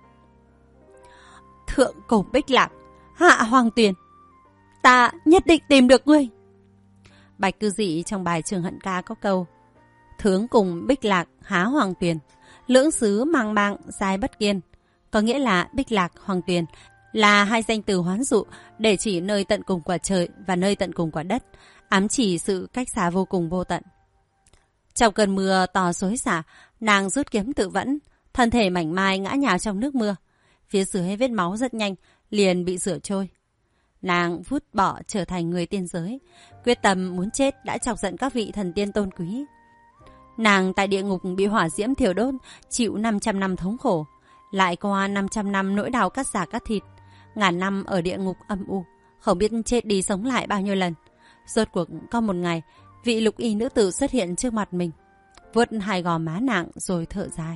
Thượng cổ Bích Lạc, hạ Hoàng Tuyền, ta nhất định tìm được ngươi. Bạch Cư Dị trong bài Trường Hận Ca có câu: Thướng cùng Bích Lạc há Hoàng Tuyền, lưỡng xứ mang mang dài bất kiên. Có nghĩa là Bích Lạc, Hoàng Tuyền là hai danh từ hoán dụ để chỉ nơi tận cùng của trời và nơi tận cùng của đất, ám chỉ sự cách xa vô cùng vô tận. Trong cơn mưa to xối xả, nàng rút kiếm tự vẫn, thân thể mảnh mai ngã nhào trong nước mưa. Phía dưới vết máu rất nhanh, liền bị rửa trôi. Nàng vút bỏ trở thành người tiên giới, quyết tâm muốn chết đã chọc giận các vị thần tiên tôn quý. Nàng tại địa ngục bị hỏa diễm thiêu đốt, chịu 500 năm thống khổ, lại qua 500 năm nỗi đau cắt da cắt thịt, ngàn năm ở địa ngục âm u, không biết chết đi sống lại bao nhiêu lần. Rốt cuộc có một ngày, vị lục y nữ tử xuất hiện trước mặt mình, vuốt hai gò má nàng rồi thở dài: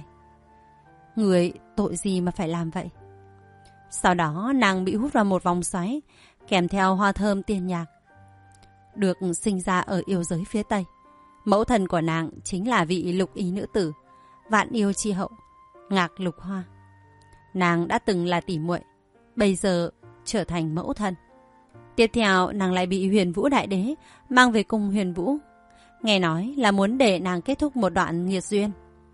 Người tội gì mà phải làm vậy? Sau đó nàng bị hút vào một vòng xoáy, kèm theo hoa thơm tiên nhạc. Được sinh ra ở yêu giới phía Tây, mẫu thần của nàng chính là vị lục y nữ tử, vạn yêu chi hậu, Ngạc Lục Hoa. Nàng đã từng là tỷ muội, bây giờ trở thành mẫu thân. Tiếp theo nàng lại bị Huyền Vũ Đại Đế mang về cung Huyền Vũ, nghe nói là muốn để nàng kết thúc một đoạn nghiệt duyên.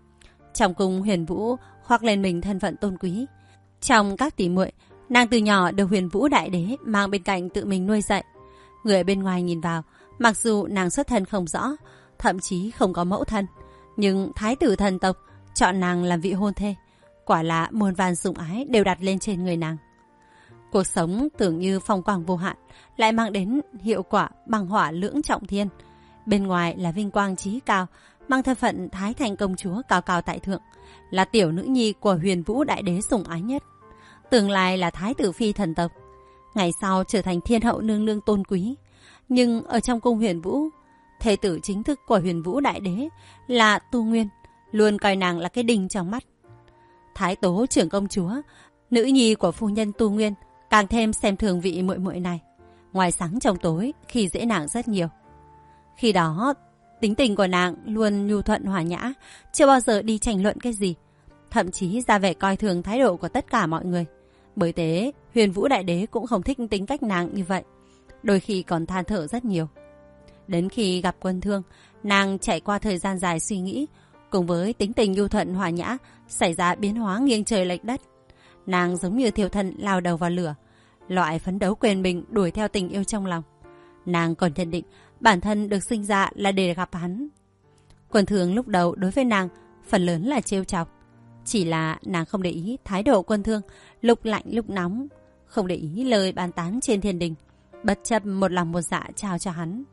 Trong cung Huyền Vũ khoác lên mình thân phận tôn quý. Trong các tỷ muội, nàng từ nhỏ được Huyền Vũ Đại Đế mang bên cạnh tự mình nuôi dạy. Người bên ngoài nhìn vào, mặc dù nàng xuất thân không rõ, thậm chí không có mẫu thân, nhưng thái tử thần tộc chọn nàng làm vị hôn thê. Quả là muôn vàn sủng ái đều đặt lên trên người nàng. Cuộc sống tưởng như phong quang vô hạn, lại mang đến hiệu quả bằng hỏa lưỡng trọng thiên. Bên ngoài là vinh quang chí cao, mang thân phận Thái Thành công chúa cao cao tại thượng, là tiểu nữ nhi của Huyền Vũ Đại Đế sủng ái nhất. Tương lai là thái tử phi thần tộc, ngày sau trở thành thiên hậu nương nương tôn quý. Nhưng ở trong cung Huyền Vũ, thê tử chính thức của Huyền Vũ Đại Đế là Tu Nguyên, luôn coi nàng là cái đinh trong mắt. Thái tố trưởng công chúa, nữ nhi của phu nhân Tu Nguyên, càng thêm xem thường vị muội muội này. Ngoài sáng trong tối, khi dễ nàng rất nhiều. Khi đó, tính tình của nàng luôn nhu thuận hòa nhã, chưa bao giờ đi tranh luận cái gì, thậm chí ra vẻ coi thường thái độ của tất cả mọi người. Bởi thế, Huyền Vũ Đại Đế cũng không thích tính cách nàng như vậy, đôi khi còn than thở rất nhiều. Đến khi gặp Quân Thương, nàng trải qua thời gian dài suy nghĩ, cùng với tính tình nhu thuận hòa nhã xảy ra biến hóa nghiêng trời lệch đất. Nàng giống như thiêu thân lao đầu vào lửa, loại phấn đấu quên mình đuổi theo tình yêu trong lòng. Nàng còn nhận định bản thân được sinh ra là để gặp hắn. Quân Thương lúc đầu đối với nàng phần lớn là trêu chọc, chỉ là nàng không để ý thái độ Quân Thương lúc lạnh lúc nóng, không để ý lời bàn tán trên thiên đình, bất chấp một lòng một dạ trao cho hắn.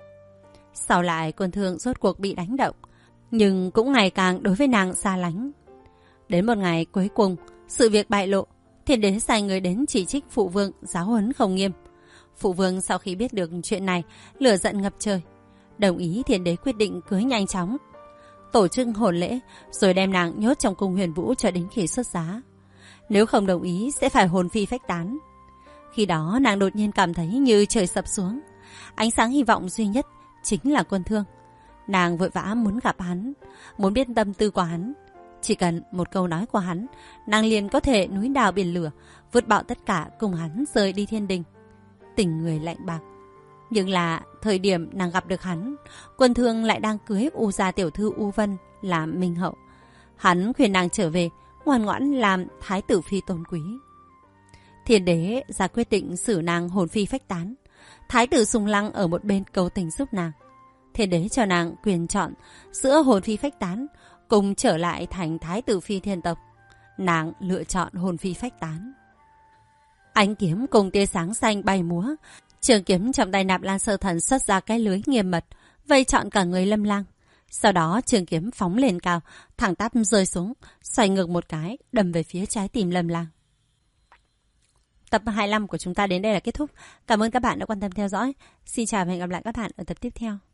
Sau lại Quân Thương rốt cuộc bị đánh động, nhưng cũng ngày càng đối với nàng xa lánh. Đến một ngày cuối cùng, sự việc bại lộ, Thiên Đế sai người đến chỉ trích Phụ Vương giáo huấn không nghiêm. Phụ Vương sau khi biết được chuyện này, lửa giận ngập trời, đồng ý Thiên Đế quyết định cưới nhanh chóng, tổ chức hôn lễ, rồi đem nàng nhốt trong cung Huyền Vũ cho đến khi xuất giá. Nếu không đồng ý sẽ phải hồn phi phách tán. Khi đó nàng đột nhiên cảm thấy như trời sập xuống. Ánh sáng hy vọng duy nhất chính là Quân Thương. Nàng vội vã muốn gặp hắn, muốn biết tâm tư của hắn. Chỉ cần một câu nói của hắn, nàng liền có thể núi đào biển lửa, vứt bỏ tất cả cùng hắn rời đi thiên đình. Tình người lạnh bạc. Nhưng là thời điểm nàng gặp được hắn, Quân Thương lại đang cưới U gia tiểu thư U Vân làm minh hậu. Hắn khuyên nàng trở về, ngoan ngoãn làm thái tử phi tôn quý. Thiên Đế ra quyết định xử nàng hồn phi phách tán. Thái tử Sùng Lăng ở một bên cầu tình giúp nàng. Thiên Đế cho nàng quyền chọn giữa hồn phi phách tán cùng trở lại thành thái tử phi thiên tộc. nàng lựa chọn hồn phi phách tán. Ánh kiếm cùng tia sáng xanh bay múa, trường kiếm trong tay Nạp Lan Sơ Thần xuất ra cái lưới nghiêm mật, vây trọn cả người Lâm Lang. Sau đó trường kiếm phóng lên cao, thẳng tắp rơi xuống, xoay ngược một cái, đâm về phía trái tim Lâm Lang. Tập 25 của chúng ta đến đây là kết thúc. Cảm ơn các bạn đã quan tâm theo dõi. Xin chào và hẹn gặp lại các bạn ở tập tiếp theo.